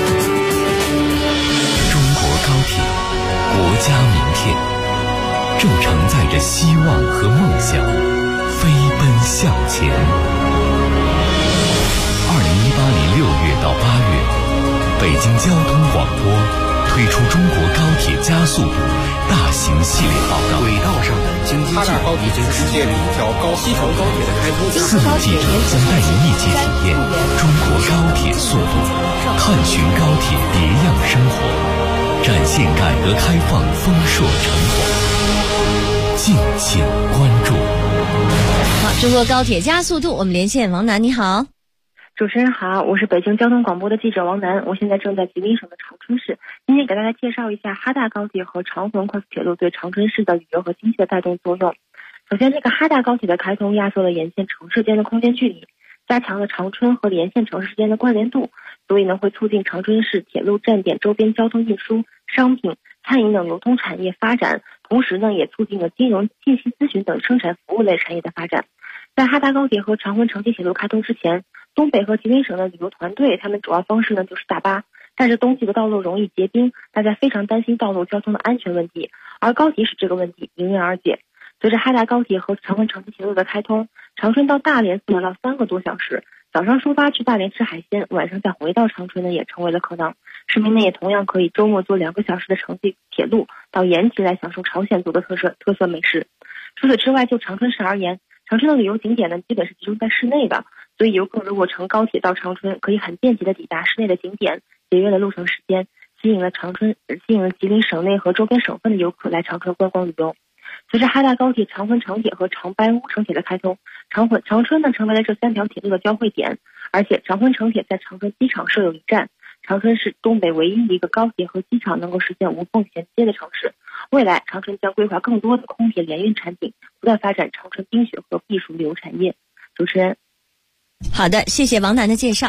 中国高铁，国家名片，正承载着希望和梦想，飞奔向前。2018年6月到8月，北京交通广播推出中国高铁加速度大型系列报告。 轨道上的经济计划已经世界里一条西成高铁的开通。 4路记者将带您一起体验中国高铁速度，探寻高铁别样生活，展现改革开放丰硕成果。敬请关注。 好，中国高铁加速度，我们连线王楠，你好。 主持人好，我是北京交通广播的记者王楠，我现在正在吉林省的长春市，今天给大家介绍一下哈大高铁和长浑快速铁路对长春市的旅游和经济的带动作用。首先，这个哈大高铁的开通压缩了沿线城市间的空间距离，加强了长春和沿线城市间的关联度，所以呢会促进长春市铁路站点周边交通运输、商品、餐饮等流通产业发展，同时呢也促进了金融、信息咨询等生产服务类产业的发展。在哈大高铁和长浑城际铁路开通之前，东北和吉林省的旅游团队他们主要方式呢就是大巴，但是冬季的道路容易结冰，大家非常担心道路交通的安全问题，而高铁使这个问题迎刃而解。随着哈大高铁和长浑城际铁路的开通，长春到大连4到3个多小时，早上出发去大连吃海鲜，晚上再回到长春呢也成为了可能。市民呢也同样可以周末坐2个小时的城际铁路到延吉来享受朝鲜族的特色美食。除此之外，就长春市而言，长春的旅游景点呢基本是集中在市内的，所以游客如果乘高铁到长春，可以很便捷的抵达市内的景点，节约了路程时间，吸引了吉林省内和周边省份的游客来长春观光旅游。随着哈大高铁、长浑城铁和长白乌城铁的开通，长春呢成为了这3条铁路的交汇点，而且长浑城铁在长春机场设有1站，长春是东北唯一一个高铁和机场能够实现无缝衔接的城市。未来长春将规划更多的空铁联运产品，不断发展长春冰雪和避暑旅游产业。主持人， 好的，谢谢王楠的介绍。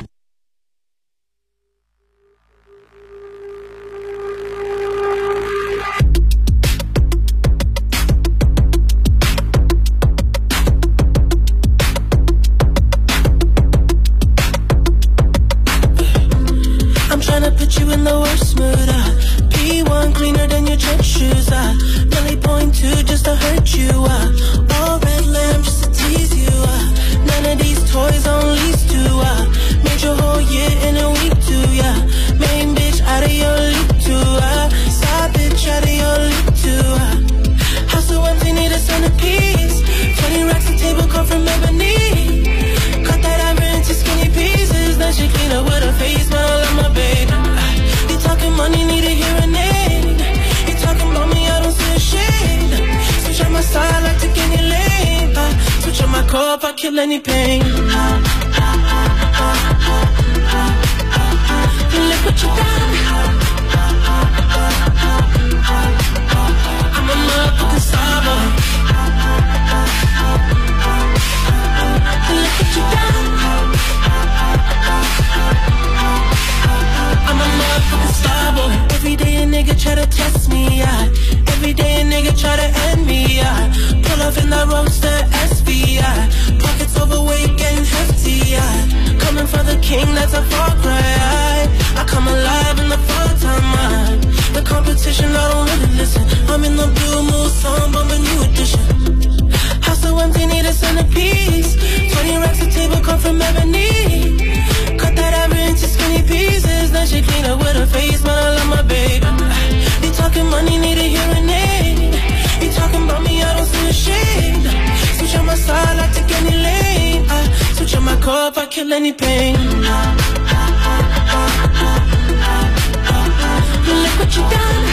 Put you in the worst mood, P1 cleaner than your church shoes, Millie point 2 just to hurt you, all red lamp just to tease you, none of these toys on lease to, made your from ebony. Cut that ivory into skinny pieces. Then she clean up with her face, man, I love my baby. You talking money, need a hearing aid. You talking about me, I don't see a shade. Switch on my side, like take any lane. Switch on my core if I kill any pain. Look what you done. I'm a motherfucking star boy. Look what you done. I'm a motherfucking star boy. Every day a nigga try to test me, yeah. Every day a nigga try to end me, yeah. Pull up in the roadster SVI. Pockets overweight getting hefty, yeah. Coming for the king, that's a far cry. I come alive in the fall time. The competition, I don't really listen. I'm in the blue mood, so I'm bumping new edition. House so empty, need a centerpiece. 20 racks of table come from ebony. Cut that ivory into skinny pieces. Then she clean up with her face, man, I love my baby. You talking money, need a hearing aid. You talking about me, I don't see a shade. Switch on my side, I take any lane. Switch on my core if I kill any pain. Look what you done.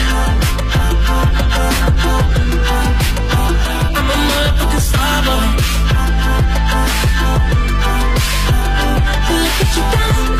I'm a motherfucking star boy. Look what you done.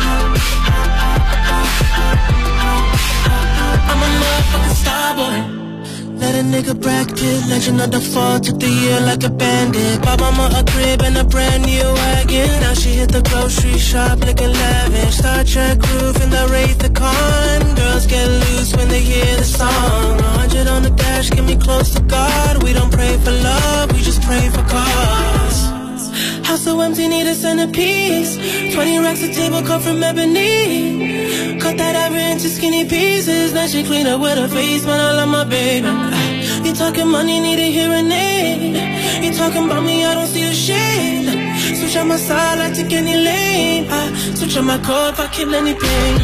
I'm a motherfucking star boy. Let a nigga Brad Pitt, legend of the fall, took the year like a bandit. Bought mama a crib and a brand new wagon. Now she hit the grocery shop looking lavish. Star Trek roof in the Wraith the Con. Girls get loose when they hear the song. 100 on the dash, get me close to God. We don't pray for love, we just pray for cause. House so empty, need a centerpiece. 20 racks of table come from ebony. Cut that ivory into skinny pieces. Then she clean up with her face, man, I love my baby. You talking money, need a hearing aid. You talking about me, I don't see a shade. Switch on my side, I take any lane. Switch on my core if I kill any pain.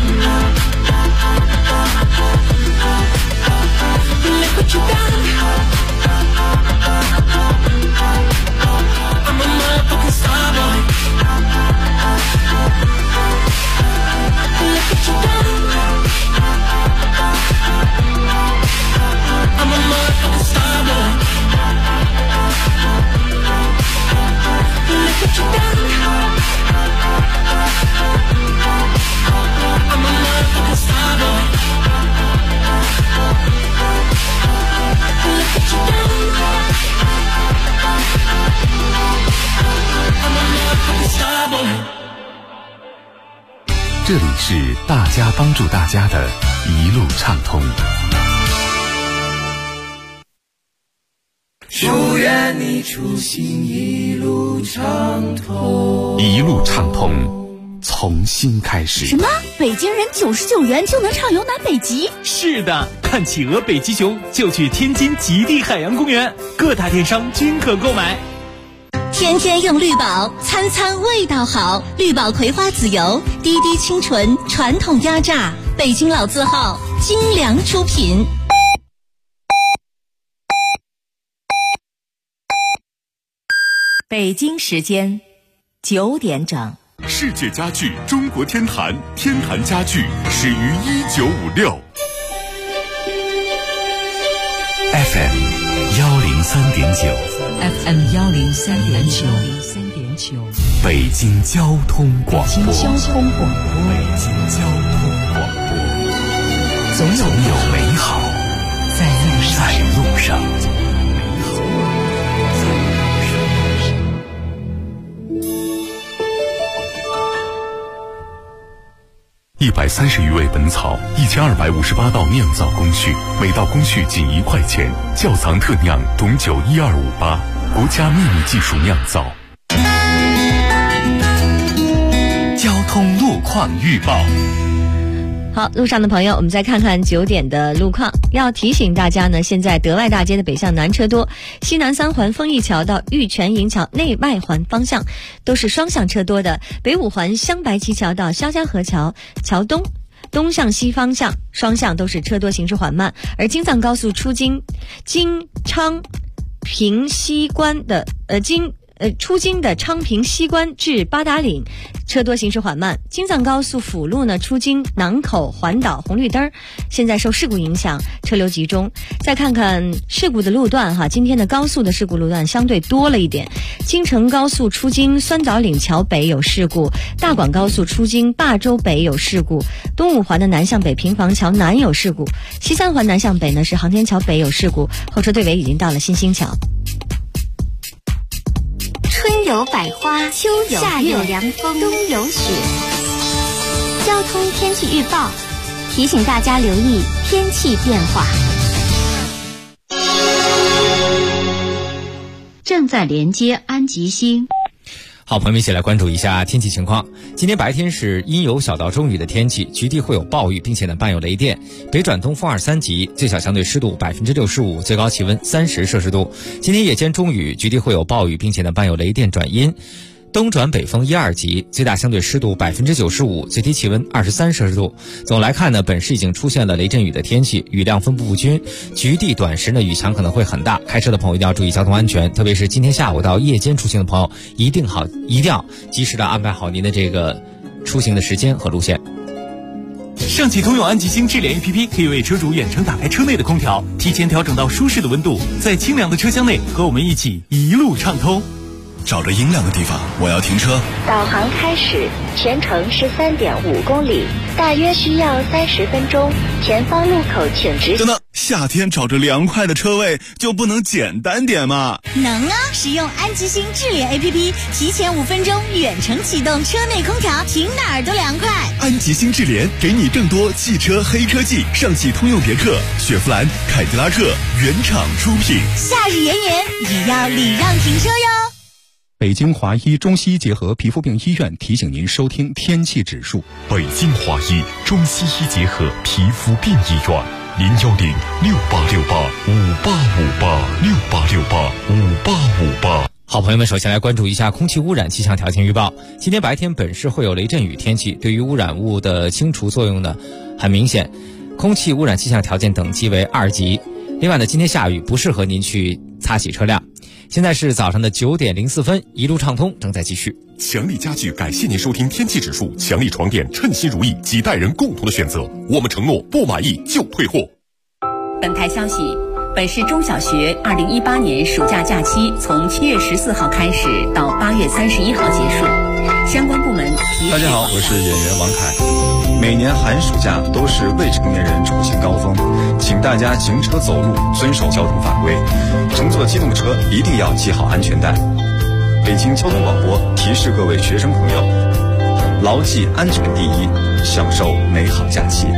Look what you done. I'm a motherfucking star boy. Look what you done. I'm a motherfucking star boy. Look what you done. I'm a motherfucking star boy. Look what you done. I'm a motherfucking star boy. 这里是大家帮助大家的一路畅通。 祝愿你出行一路畅通。 一路畅通，从新开始。 什么？北京人99元就能畅游南北极？ 是的，看企鹅、北极熊就去天津极地海洋公园，各大电商均可购买。 天天用绿宝，餐餐味道好。绿宝葵花籽油，滴滴清纯，传统压榨，北京老字号，精良出品。 北京时间9点整。 世界家具中国天坛，天坛家具始于1956。 FM 103.9 FM 103.9， 北京交通广播。 北京交通广播，总有美好在路上。 130余味本草，1258道酿造工序，每道工序仅1块钱，窖藏特酿董酒12588，国家秘密技术酿造。 交通路况预报。 好，路上的朋友，我们再看看9点的路况。要提醒大家呢，现在德外大街的北向南车多，西南3环丰益桥到玉泉营桥内外环方向都是双向车多的。北5环镶白旗桥到肖家河桥桥东向西方向双向都是车多，行驶缓慢。而京藏高速出京昌平西关的出京的昌平西关至八达岭车多行驶缓慢。京藏高速辅路呢出京南口环岛红绿灯现在受事故影响，车流集中。再看看事故的路段哈，今天的高速的事故路段相对多了一点。京承高速出京酸枣岭桥北有事故，大广高速出京霸州北有事故，东五环的南向北平房桥南有事故，西三环南向北呢是航天桥北有事故，后车队尾已经到了新兴桥。 春有百花，秋有夏有凉风，冬有雪。交通天气预报提醒大家留意天气变化。 正在连接安吉星。 好，朋友们一起来关注一下天气情况。今天白天是阴有小到中雨的天气，局地会有暴雨，并且呢伴有雷电，北转东风2、3级，最小相对湿度65%，最高气温30摄氏度。今天夜间中雨，局地会有暴雨，并且呢伴有雷电转阴。东转北风1、2级，最大相对湿度95%，最低气温23摄氏度。总来看呢，本市已经出现了雷阵雨的天气，雨量分布不均，局地短时呢雨强可能会很大。开车的朋友一定要注意交通安全，特别是今天下午到夜间出行的朋友，一定要及时的安排好您的这个出行的时间和路线。 上汽通用安吉星智联 APP 可以为车主远程打开车内的空调，提前调整到舒适的温度，在清凉的车厢内和我们一起一路畅通。 找着阴凉的地方，我要停车。 导航开始，全程13.5公里，大约需要30分钟。前方路口请直行。 等等，夏天找着凉快的车位就不能简单点吗？ 能啊！使用安吉星智联 APP， 提前5分钟远程启动车内空调，停哪儿都凉快。 安吉星智联给你更多汽车黑科技，上汽通用别克、雪佛兰、凯迪拉克原厂出品。 夏日炎炎，也要礼让停车哟。 北京华医中西医结合皮肤病医院提醒您收听天气指数。 北京华医中西医结合皮肤病医院，010-6868-5858，6868-5858。 好，朋友们，首先来关注一下空气污染气象条件预报。今天白天本市会有雷阵雨天气，对于污染物的清除作用呢很明显，空气污染气象条件等级为2级。另外呢，今天下雨，不适合您去擦洗车辆。现在是早上的9点04分，一路畅通正在继续。 强力家具感谢您收听天气指数，强力床垫称心如意，几代人共同的选择，我们承诺不满意就退货。 本台消息，本市中小学2018年暑假假期从7月14号开始到8月31号结束，相关部门大家好，我是演员王凯。每年寒暑假都是未成年人出行高峰，请大家行车走路遵守交通法规，乘坐机动车一定要系好安全带。北京交通广播提示各位学生朋友，牢记安全第一，享受美好假期。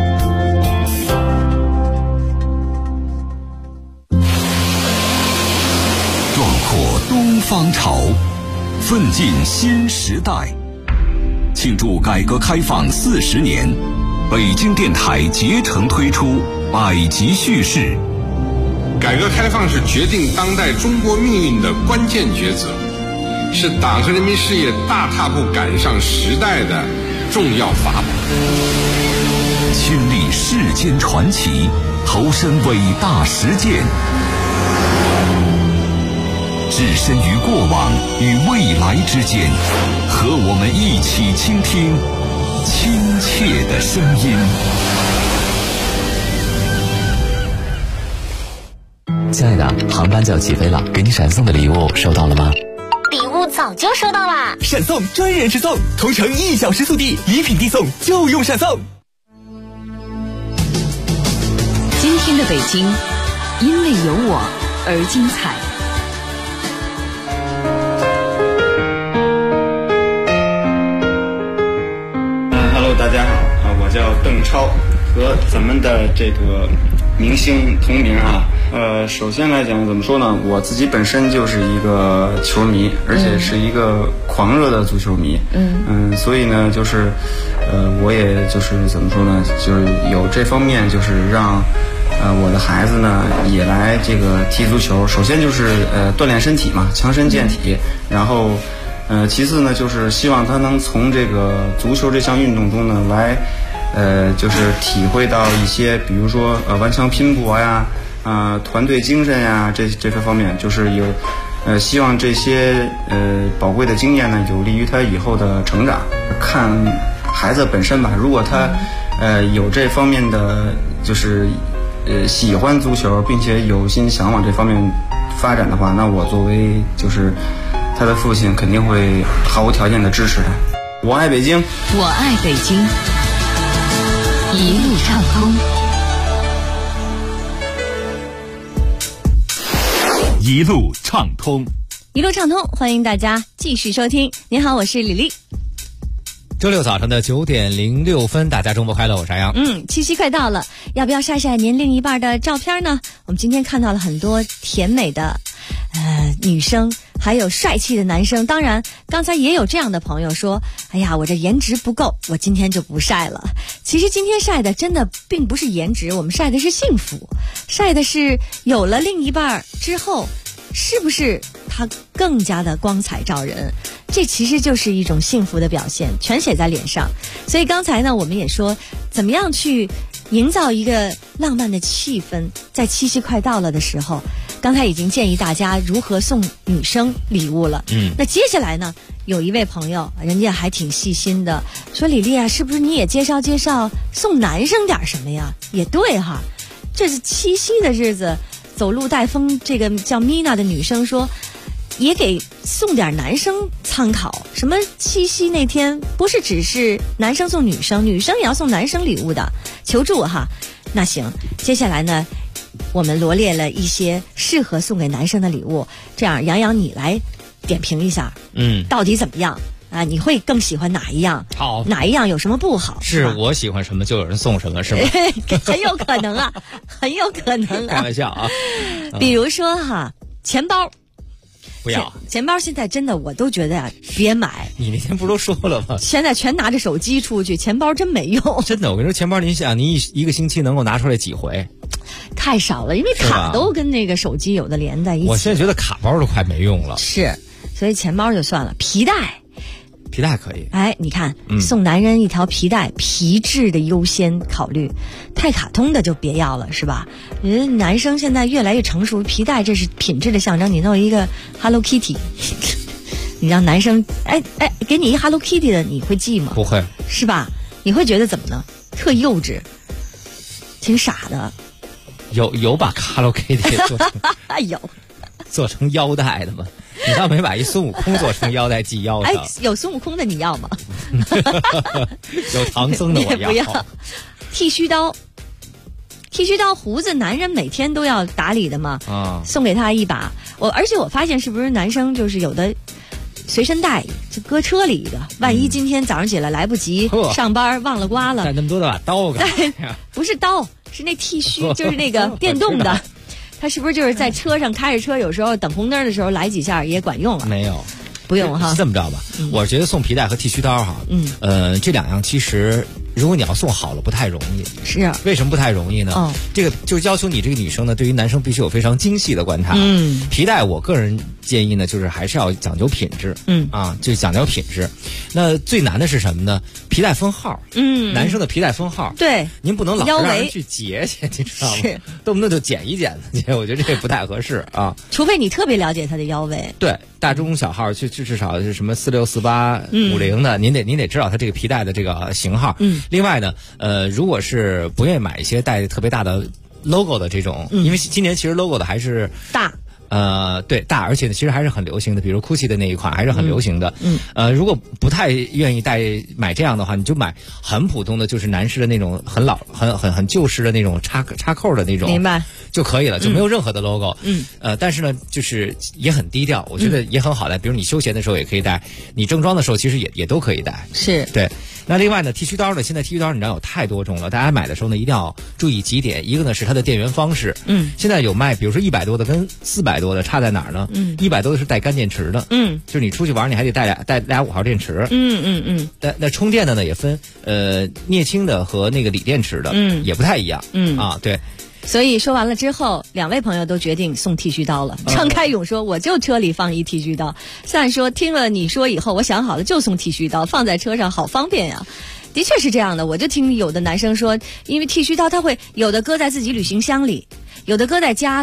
壮阔东方潮，奋进新时代。庆祝改革开放40年，北京电台竭诚推出百集叙事。 改革开放是决定当代中国命运的关键抉择，是党和人民事业大踏步赶上时代的重要法宝。 亲历世间传奇，投身伟大实践，置身于过往与未来之间，和我们一起倾听亲切的声音。 亲爱的，航班就要起飞了，给你闪送的礼物收到了吗？ 礼物早就收到啦！ 闪送专人直送，同城1小时速递，礼品递送就用闪送。 今天的北京，因为有我而精彩。 Hello， 大家好，我叫邓超，和咱们的这个明星同名啊。首先来讲，怎么说呢？我自己本身就是一个球迷，而且是一个狂热的足球迷。所以呢，就是我也就是怎么说呢？就是有这方面，就是让我的孩子呢也来这个踢足球。首先就是锻炼身体嘛，强身健体，然后其次呢就是希望他能从这个足球这项运动中呢来就是体会到一些，比如说顽强拼搏呀。团队精神呀，这方面就是有希望这些宝贵的经验呢，有利于他以后的成长。看孩子本身吧，如果他有这方面的就是喜欢足球，并且有心想往这方面发展的话，那我作为就是他的父亲，肯定会毫无条件的支持他。我爱北京， 我爱北京，一路畅通。 一路畅通， 一路畅通，欢迎大家继续收听。您好，我是李丽。 周六早上的9:06，大家周末快乐，我是阿阳。 七夕快到了，要不要晒晒您另一半的照片呢？我们今天看到了很多甜美的女生，还有帅气的男生。当然刚才也有这样的朋友说，哎呀，我这颜值不够，我今天就不晒了。其实今天晒的真的并不是颜值，我们晒的是幸福，晒的是有了另一半之后是不是他更加的光彩照人，这其实就是一种幸福的表现，全写在脸上。所以刚才呢，我们也说怎么样去营造一个浪漫的气氛，在七夕快到了的时候，刚才已经建议大家如何送女生礼物了。那接下来呢，有一位朋友人家还挺细心的，说李丽啊，是不是你也介绍介绍送男生点什么呀？也对哈，这是七夕的日子，走路带风，这个叫米娜的女生说也给送点男生参考，什么七夕那天不是只是男生送女生，女生也要送男生礼物的，求助哈。那行，接下来呢，我们罗列了一些适合送给男生的礼物，这样杨洋你来点评一下，到底怎么样啊？你会更喜欢哪一样？ 好， 哪一样有什么不好？ 是我喜欢什么就有人送什么，是吗？ 很有可能啊，很有可能啊。 开玩笑啊。 比如说哈，钱包。 不要钱包，现在真的我都觉得呀，别买。 你那天不都说了吗？ 现在全拿着手机出去，钱包真没用。 真的，我跟你说，钱包您想，您一个星期能够拿出来几回？ 太少了，因为卡都跟那个手机有的连在一起。 我现在觉得卡包都快没用了。 是，所以钱包就算了，皮带可以。哎，你看，送男人一条皮带，皮质的优先考虑，太卡通的就别要了，是吧？人男生现在越来越成熟，皮带这是品质的象征。你弄一个 Hello Kitty， 你让男生给你一 Hello Kitty 的，你会记吗？ 不会， 是吧？你会觉得怎么呢？特幼稚，挺傻的。 有把 Hello Kitty 做成有做成腰带的吗？你倒没把一孙悟空做成腰带系腰上。 有孙悟空的你要吗？ 有唐僧的我要。 不要。剃须刀，胡子男人每天都要打理的嘛，送给他一把。而且我发现是不是男生就是有的随身带就搁车里的，万一今天早上起来来不及上班忘了刮了， 带那么多的把刀干嘛？ 不是刀，是那剃须，就是那个电动的。他是不是就是在车上开着车，有时候等红灯的时候来几下也管用了？ 没有， 不用哈。 这么着吧，我觉得送皮带和剃须刀哈，这两样其实如果你要送好了不太容易。 是啊， 为什么不太容易呢？这个就是要求你这个女生呢，对于男生必须有非常精细的观察。皮带我个人建议呢，就是还是要讲究品质。就讲究品质。那最难的是什么呢？皮带分号。男生的皮带分号。 对， 您不能老让人去截去，你知道吗？动不动就剪一剪子去，我觉得这不太合适啊。 除非你特别了解他的腰围。 对，大中小号至少是什么46、48、50的，您得知道他这个皮带的这个型号。另外呢，如果是不愿意买一些带特别大的 logo 的这种，因为今年其实 logo 的还是大。 对，大，而且其实还是很流行的，比如 GUCCI 的那一款还是很流行的。如果不太愿意买这样的话，你就买很普通的，就是男士的那种很旧式的那种插扣的那种， 明白就可以了，就没有任何的 logo。但是呢，就是也很低调，我觉得也很好戴。比如你休闲的时候也可以戴，你正装的时候其实也都可以戴。 是对。那另外呢，剃须刀呢，现在剃须刀你知道有太多种了，大家买的时候呢一定要注意几点。一个呢是它的电源方式，现在有卖，比如说100多的跟400多的差在哪儿呢？100多的是带干电池的，就是你出去玩你还得带俩5号电池，那充电的呢也分镍氢的和那个锂电池的，也不太一样，对。 所以说完了之后，两位朋友都决定送剃须刀了。张开勇说：“我就车里放一剃须刀。”Sun说：“听了你说以后，我想好了就送剃须刀，放在车上好方便呀。”的确是这样的，我就听有的男生说，因为剃须刀他会有的搁在自己旅行箱里，有的搁在家里，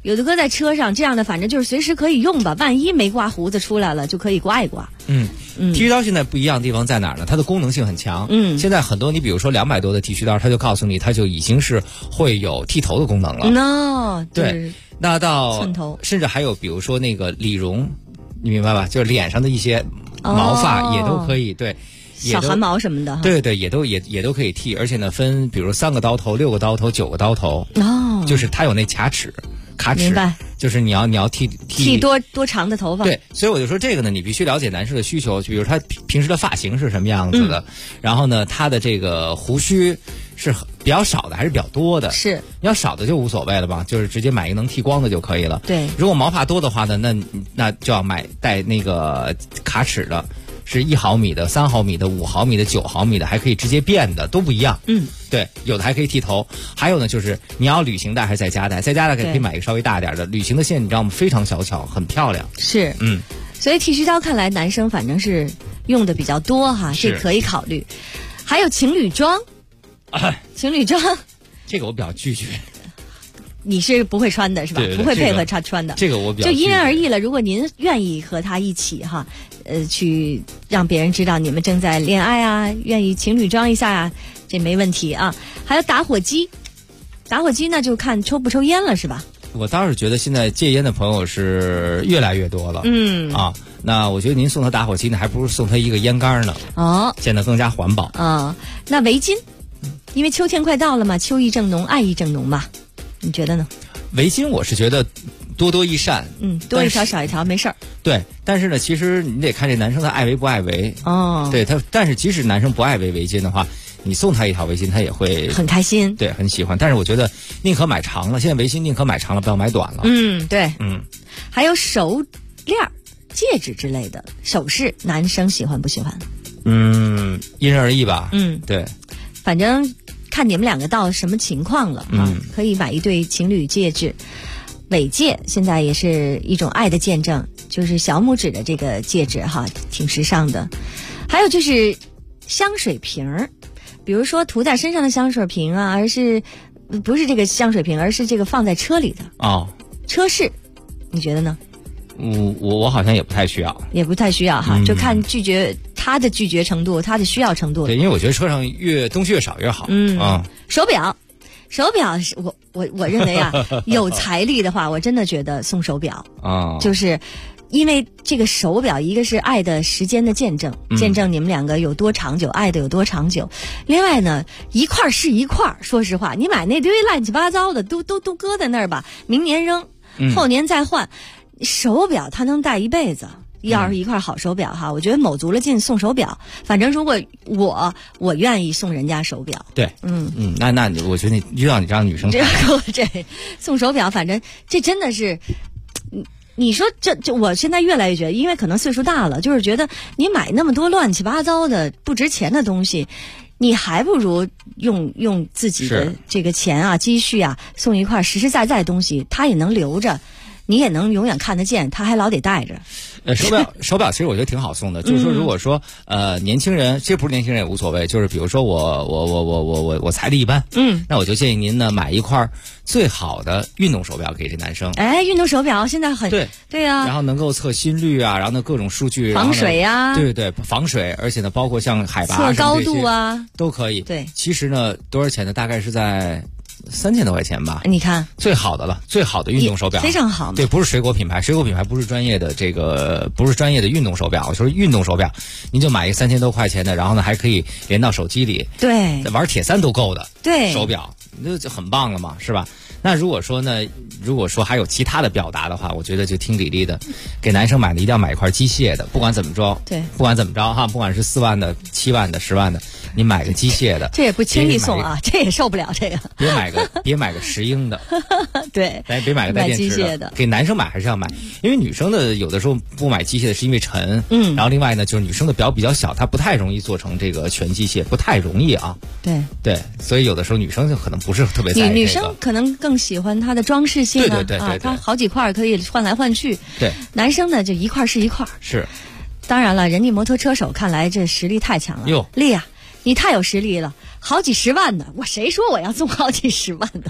有的搁在车上，这样的反正就是随时可以用吧，万一没刮胡子出来了，就可以刮一刮。 剃须刀现在不一样的地方在哪儿呢？它的功能性很强。现在很多你比如说200多的剃须刀，它就告诉你，它就已经是会有剃头的功能了。 对， 那到寸头， 甚至还有比如说那个理容，你明白吧？就是脸上的一些毛发也都可以，对。 小汗毛什么的， 对，也都可以剃，而且呢分比如3个刀头、6个刀头、9个刀头，就是它有那卡尺， 明白， 就是你要剃多长的头发。 对，所以我就说这个呢，你必须了解男士的需求，比如他平时的发型是什么样子的，然后呢他的这个胡须是比较少的还是比较多的？ 是， 你要少的就无所谓了吧，就是直接买一个能剃光的就可以了。 对， 如果毛发多的话呢，那就要买带那个卡尺的。是1毫米的、3毫米的、5毫米的、9毫米的，还可以直接变的，都不一样。对，有的还可以剃头。还有呢，就是你要旅行戴还是在家戴？在家戴可以买一个稍微大点的。旅行的线你知道吗？非常小巧，很漂亮。 是，所以剃须刀看来男生反正是用的比较多哈，这可以考虑。还有情侣装，情侣装， 这个我比较拒绝。 你是不会穿的是吧？ 对， 不会配合他穿的。 这个我比较就因人而异了。如果您愿意和他一起哈，去让别人知道你们正在恋爱啊，愿意情侣装一下啊，这没问题啊。还有打火机，打火机呢就看抽不抽烟了是吧？ 我倒是觉得现在戒烟的朋友是越来越多了。那我觉得您送他打火机呢，还不如送他一个烟杆呢。显得更加环保。 那围巾，因为秋天快到了嘛，秋意正浓，爱意正浓嘛。你觉得呢？ 围巾我是觉得多益善， 多一条少一条没事儿。 对，但是呢，其实你得看这男生他爱围不爱围。对他，但是即使男生不爱围围巾的话，你送他一条围巾，他也会很开心， 对，很喜欢。但是我觉得宁可买长了，现在围巾宁可买长了，不要买短了。 对，还有手链、戒指之类的首饰，男生喜欢不喜欢？ 因人而异吧。对， 反正。看你们两个到什么情况了可以买一对情侣戒指。尾戒现在也是一种爱的见证，就是小拇指的这个戒指哈，挺时尚的。还有就是香水瓶，比如说涂在身上的香水瓶啊，而是不是这个香水瓶，而是这个放在车里的车饰，你觉得呢？ 我好像也不太需要哈，就看他的拒绝程度，他的需要程度。 对，因为我觉得车上东西越少越好。 手表是我认为啊，有财力的话，我真的觉得送手表就是因为这个手表，一个是爱的时间的见证，见证你们两个有多长久，爱的有多长久。另外呢，一块是一块，说实话，你买那堆乱七八糟的都搁在那儿吧，明年扔，后年再换。手表它能戴一辈子，要是一块好手表哈，我觉得卯足了劲送手表。反正如果我愿意送人家手表， 对，那我觉得遇到你这样的女生， 这送手表，反正这真的是，你说这我现在越来越觉得，因为可能岁数大了，就是觉得你买那么多乱七八糟的不值钱的东西，你还不如用自己的这个钱啊、积蓄啊，送一块实实在在的东西，他也能留着。你也能永远看得见，他还老得带着。 手表其实我觉得挺好送的，就是说如果说年轻人，其实不是年轻人也无所谓，就是比如说我财力一般，那我就建议您呢买一块最好的运动手表给这男生。 运动手表现在很对啊， 然后能够测心率啊，然后呢各种数据， 防水啊， 对，防水，而且呢包括像海拔、 测高度啊都可以。 对， 其实呢多少钱呢？大概是在3000多块钱吧， 你看最好的了，最好的运动手表非常好。 对，不是水果品牌，水果品牌不是专业的不是专业的运动手表，我说运动手表，您就买一个3000多块钱的，然后呢还可以连到手机里， 对， 玩铁三都够的， 对， 手表那就很棒了嘛，是吧？那如果说还有其他的表达的话，我觉得就听李丽的，给男生买的一定要买一块机械的，不管怎么着， 对， 不管怎么着哈，不管是4万的、7万的、10万的，你买个机械的， 这也不轻易送啊，这也受不了这个。 别买个10英的， 对， 别买个带电池的，给男生买还是要买，因为女生的有的时候不买机械的是因为沉，然后另外呢就是女生的表比较小，她不太容易做成这个全机械，不太容易啊。对，所以有的时候女生就可能不是特别在意女生可能更喜欢它的装饰性啊， 对， 它好几块可以换来换去。 对， 男生呢就一块是一块。 是， 当然了，人家摩托车手看来这实力太强了。丽啊，你太有实力了，好几十万的，我谁说我要送好几十万的？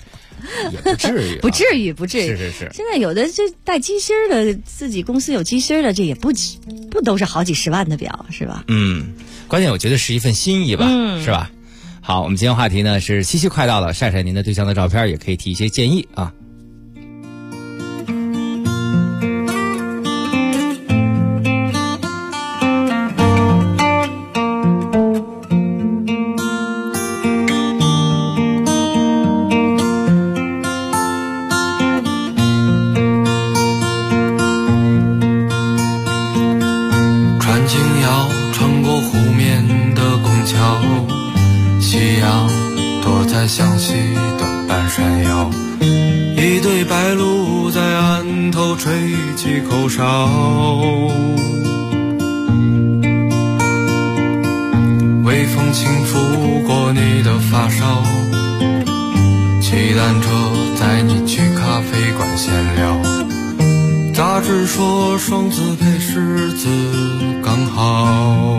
也不至于、啊， 不至于，不至于。 是。 现在有的这带机芯的，自己公司有机芯的，这也不都是好几十万的表，是吧？ 关键我觉得是一份心意吧，是吧？好，我们今天话题呢是七夕快到了，晒晒您的对象的照片，也可以提一些建议啊。 向西的半山腰，一对白鹭在岸头吹起口哨，微风轻拂过你的发梢，骑单车载你去咖啡馆闲聊，杂志说双子配狮子刚好，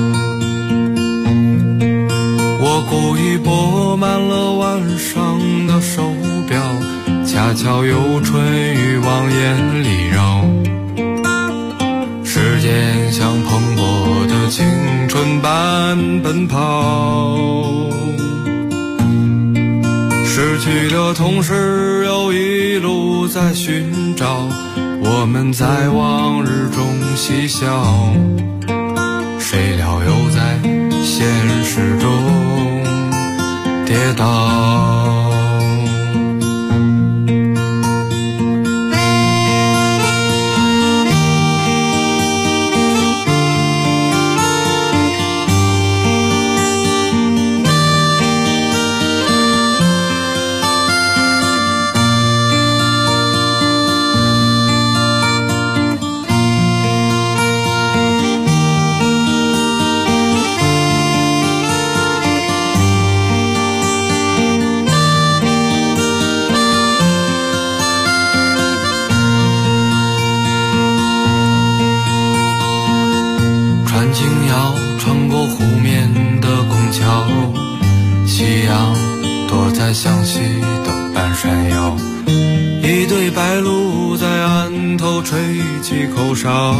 我故意拨满了晚上的手表，恰巧有春雨往眼里绕，时间像蓬勃的青春般奔跑，失去的同时又一路在寻找，我们在往日中嬉笑，谁料又在现实中跌倒。向西的半山腰，一对白鹭在岸头吹起口哨，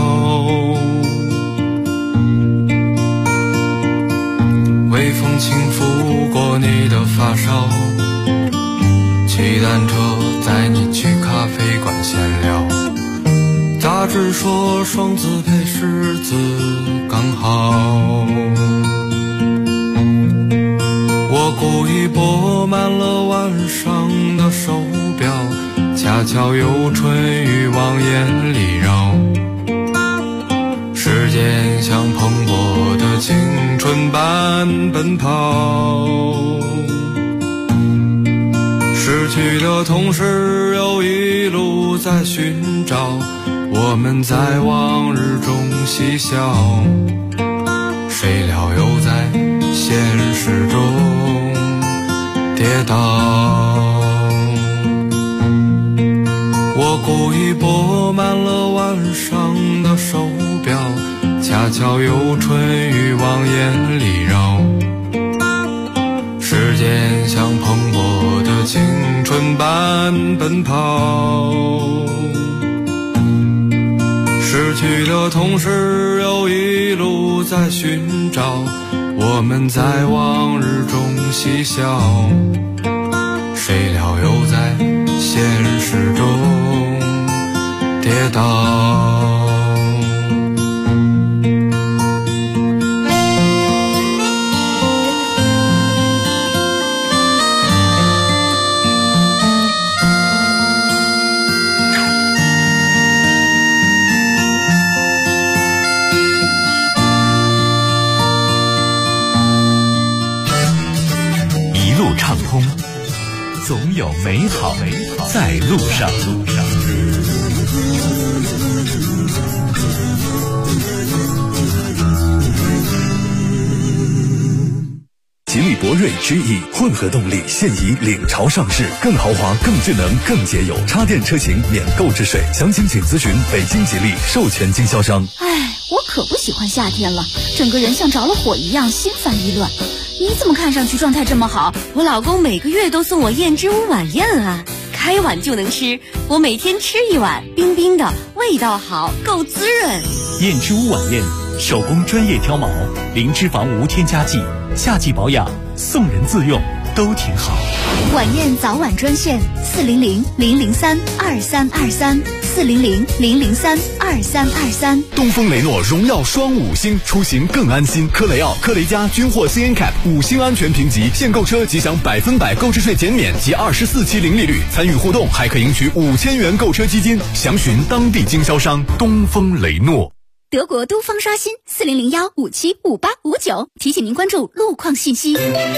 微风轻拂过你的发梢，骑单车载你去咖啡馆闲聊，杂志说双子配狮子刚好，我故意拨满了晚上的手表，恰巧有春雨往眼里绕，时间像蓬勃的青春般奔跑，失去的同时又一路在寻找，我们在往日中嬉笑，谁料又在现实中跌倒。我故意拨满了晚上的手表，恰巧有春雨往眼里绕，时间像蓬勃的青春般奔跑，失去的同时又一路在寻找，我们在往日中嬉笑，谁料又在现实中跌倒。 畅通，总有美好在路上。 吉利博瑞 GE 混合动力现已领潮上市，更豪华、更智能、更节油，插电车型免购置税。详情请咨询北京吉利授权经销商。 哎，我可不喜欢夏天了，整个人像着了火一样，心烦意乱。 你怎么看上去状态这么好？ 我老公每个月都送我燕之屋晚宴啊，开碗就能吃，我每天吃一碗，冰冰的，味道好，够滋润。 燕之屋晚宴，手工专业挑毛，零脂肪无添加剂，夏季保养，送人自用都挺好。 晚宴早晚专线400-003-2323，400-003-2323。 东风雷诺荣耀双5星，出行更安心。科雷傲、科雷嘉均获 CNCAP 5星安全评级，现购车即享100%购置税减免及24期零利率，参与互动还可赢取5000元购车基金。详询当地经销商东风雷诺。 德国都方刷新4001575859，提醒您关注路况信息。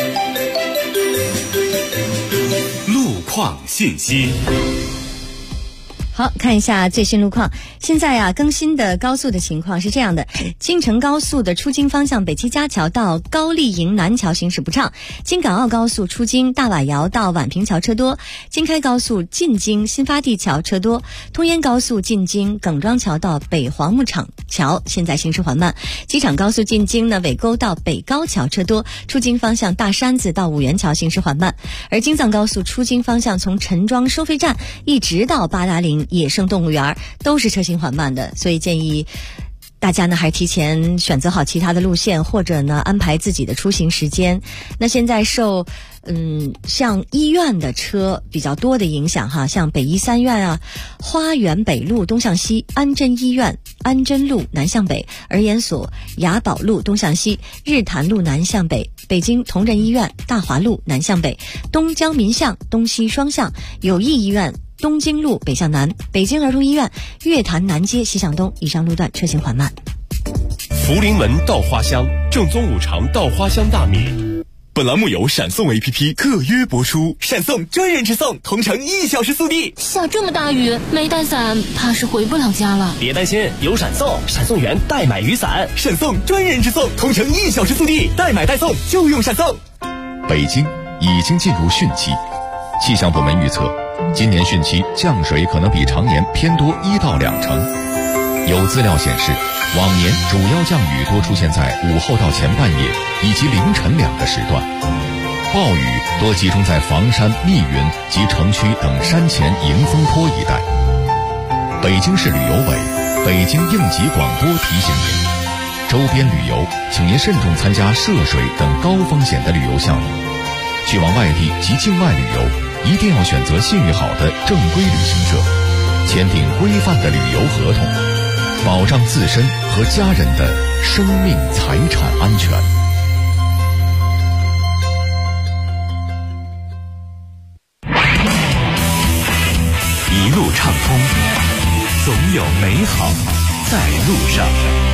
路况信息。 好，看一下最新路况。现在啊，更新的高速的情况是这样的：京承高速的出京方向北七家桥到高丽营南桥行驶不畅；京港澳高速出京大瓦窑到宛平桥车多；京开高速进京新发地桥车多；通燕高速进京耿庄桥到北黄木场桥现在行驶缓慢；机场高速进京呢尾沟到北高桥车多；出京方向大山子到五元桥行驶缓慢；而京藏高速出京方向从陈庄收费站一直到八达岭野生动物园都是车行缓慢的，所以建议大家呢还是提前选择好其他的路线，或者呢安排自己的出行时间。那现在受像医院的车比较多的影响哈，像北医三院啊、花园北路东向西、安贞医院安贞路南向北、儿研所雅宝路东向西、日坛路南向北、北京同仁医院大华路南向北、东江民巷东西双向、友谊医院东京路北向南、北京儿童医院月坛南街西向东，以上路段车行缓慢。 福临门稻花香，正宗五常稻花香大米。本栏目由闪送 APP 特约播出，闪送专人直送，同城1小时速递。 下这么大雨，没带伞，怕是回不了家了。 别担心，有闪送，闪送员代买雨伞，闪送专人直送，同城1小时速递，代买代送就用闪送。 北京已经进入汛期，气象部门预测，今年汛期降水可能比常年偏多1到2成。有资料显示，往年主要降雨多出现在午后到前半夜以及凌晨2个时段，暴雨多集中在房山、密云及城区等山前迎风坡一带。北京市旅游委、北京应急广播提醒您，周边旅游请您慎重参加涉水等高风险的旅游项目。去往外地及境外旅游，一定要选择信誉好的正规旅行社，签订规范的旅游合同，保障自身和家人的生命财产安全。 一路畅通，总有美好在路上。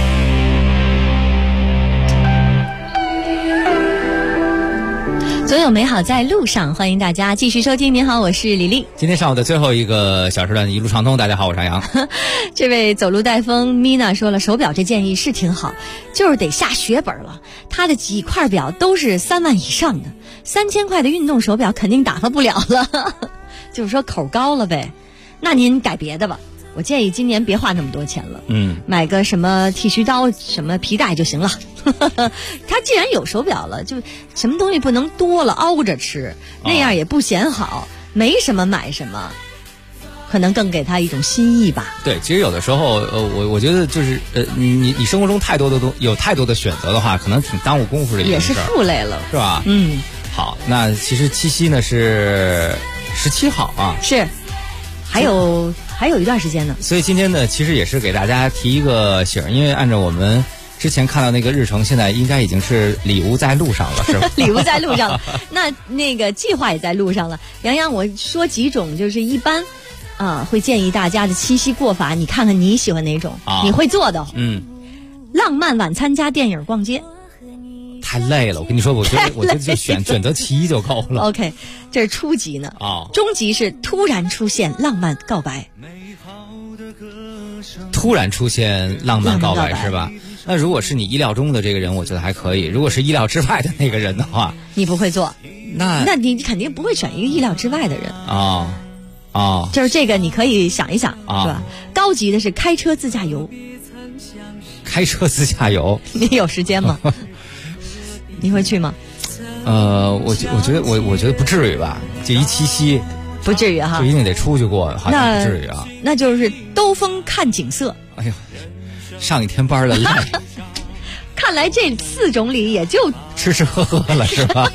总有美好在路上，欢迎大家继续收听。您好，我是李丽。 今天上午的最后一个小时段一路畅通，大家好，我是阿阳。 这位走路带风 Mina 说了，手表这建议是挺好，就是得下血本了。他的几块表都是3万以上的，3000块的运动手表肯定打发不了了，就是说口高了呗。那您改别的吧。我建议今年别花那么多钱了，买个什么剃须刀、什么皮带就行了。他既然有手表了，就什么东西不能多了凹着吃，那样也不显好，没什么买什么，可能更给他一种心意吧。 对，其实有的时候，我觉得就是你生活中有太多的选择的话，可能挺耽误功夫的一件事， 也是负累了， 是吧？好，那其实七夕呢是17号啊， 是，还有一段时间呢， 所以今天呢，其实也是给大家提一个醒，因为按照我们之前看到那个日程，现在应该已经是礼物在路上了，是吧？ 礼物在路上了，那个计划也在路上了。杨洋，我说几种就是一般会建议大家的七夕过法，你看看你喜欢哪种，你会做的。浪漫晚餐加电影逛街。 太累了，我跟你说，我觉得就选择其一就够了。 OK， 这是初级呢。中级是突然出现浪漫告白。 突然出现浪漫告白是吧？那如果是你意料中的这个人，我觉得还可以；如果是意料之外的那个人的话， 你不会做，那你肯定不会选一个意料之外的人。就是这个你可以想一想，是吧？高级的是开车自驾游。 开车自驾游， 你有时间吗？你会去吗？ 我觉得不至于吧，这一七夕不至于哈， 就一定得出去过，好像不至于啊。 那就是兜风看景色。 哎呦，上一天班的累。 看来这4种礼也就吃喝喝了是吧？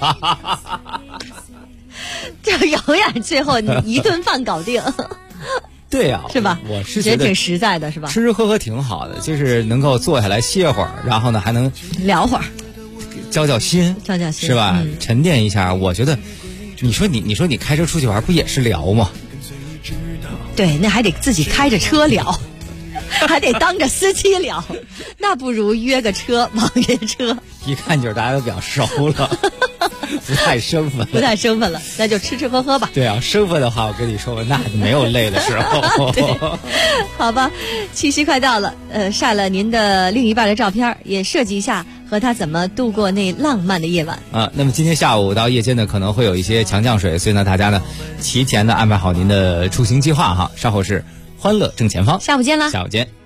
就永远最后你一顿饭搞定。 对呀， 是吧？ 我是觉得挺实在的，是吧？ 吃吃喝喝挺好的，就是能够坐下来歇会儿，然后呢还能聊会儿， 交心，是吧？沉淀一下。我觉得，你说你开车出去玩不也是聊吗？ 对，那还得自己开着车聊。还得当着司机聊，那不如约个车，网约车。 一看就是大家都比较熟了，不太生分， 那就吃吃喝喝吧。 对啊，生分的话，我跟你说，那没有累的时候。 好吧，七夕快到了，晒了您的另一半的照片，也设计一下和他怎么度过那浪漫的夜晚啊。那么今天下午到夜间呢，可能会有一些强降水，所以呢，大家呢提前的安排好您的出行计划哈。稍后是欢乐正前方， 下午见啦！ 下午见。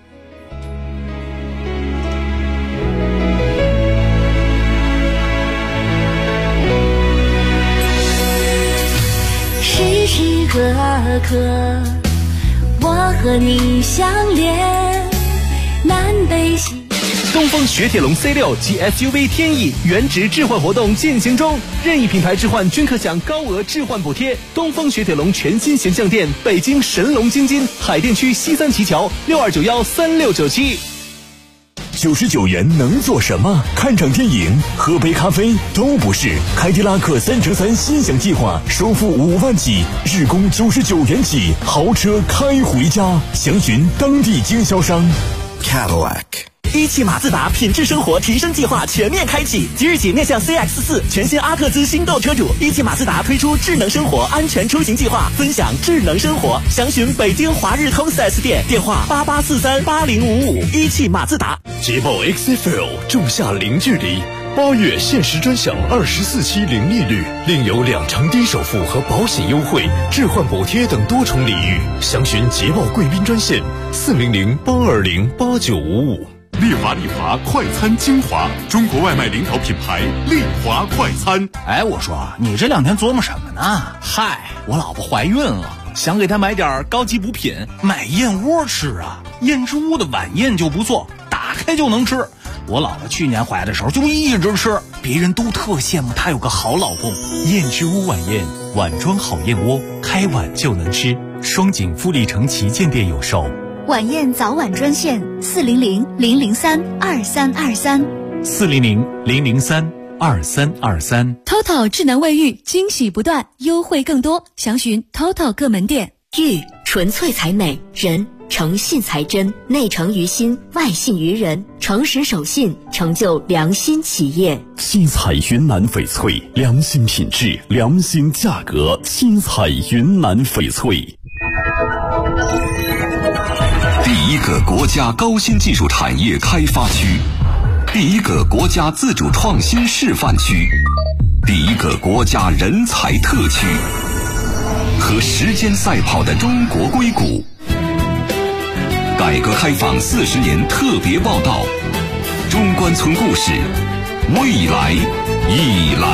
时时刻刻，我和你相连，南北西。 东风雪铁龙 C6 及 SUV 天翼原值置换活动进行中，任意品牌置换均可享高额置换补贴。东风雪铁龙全新形象店，北京神龙京津海淀区西三旗桥62913697。 99元能做什么？看场电影、喝杯咖啡都不是。凯迪拉克3乘3心享计划，首付5万起，日供99元起，豪车开回家。详询当地经销商。 Cadillac。 一汽马自达品质生活提升计划全面开启，即日起面向 CX-4 全新阿特兹新购车主，一汽马自达推出智能生活安全出行计划，分享智能生活。详询北京华日通 4S 店，电话88438055。一汽马自达。 捷豹 XFL 仲夏零距离，8月限时专享24期零利率，另有2成低首付和保险优惠、置换补贴等多重礼遇。详询捷豹贵宾专线400-820-8955。 丽华快餐精华，中国外卖领导品牌丽华快餐。 哎，我说你这2天琢磨什么呢？嗨，我老婆怀孕了，想给她买点高级补品，买燕窝吃啊。燕之屋的晚宴就不错，打开就能吃。我老婆去年怀的时候就一直吃，别人都特羡慕她有个好老公。 燕之屋晚宴，碗装好燕窝，开碗就能吃。双井富力城旗舰店有售。 晚宴早晚专线400-003-2323 400-003-2323。 TOTO 智能卫浴，惊喜不断，优惠更多，详询 TOTO 各门店。 玉纯粹才美，人诚信才真，内诚于心，外信于人，诚实守信，成就良心企业。 七彩云南翡翠，良心品质，良心价格。七彩云南翡翠。 第一个国家高新技术产业开发区，第一个国家自主创新示范区，第一个国家人才特区，和时间赛跑的中国硅谷。改革开放40年特别报道，中关村故事，未来已来。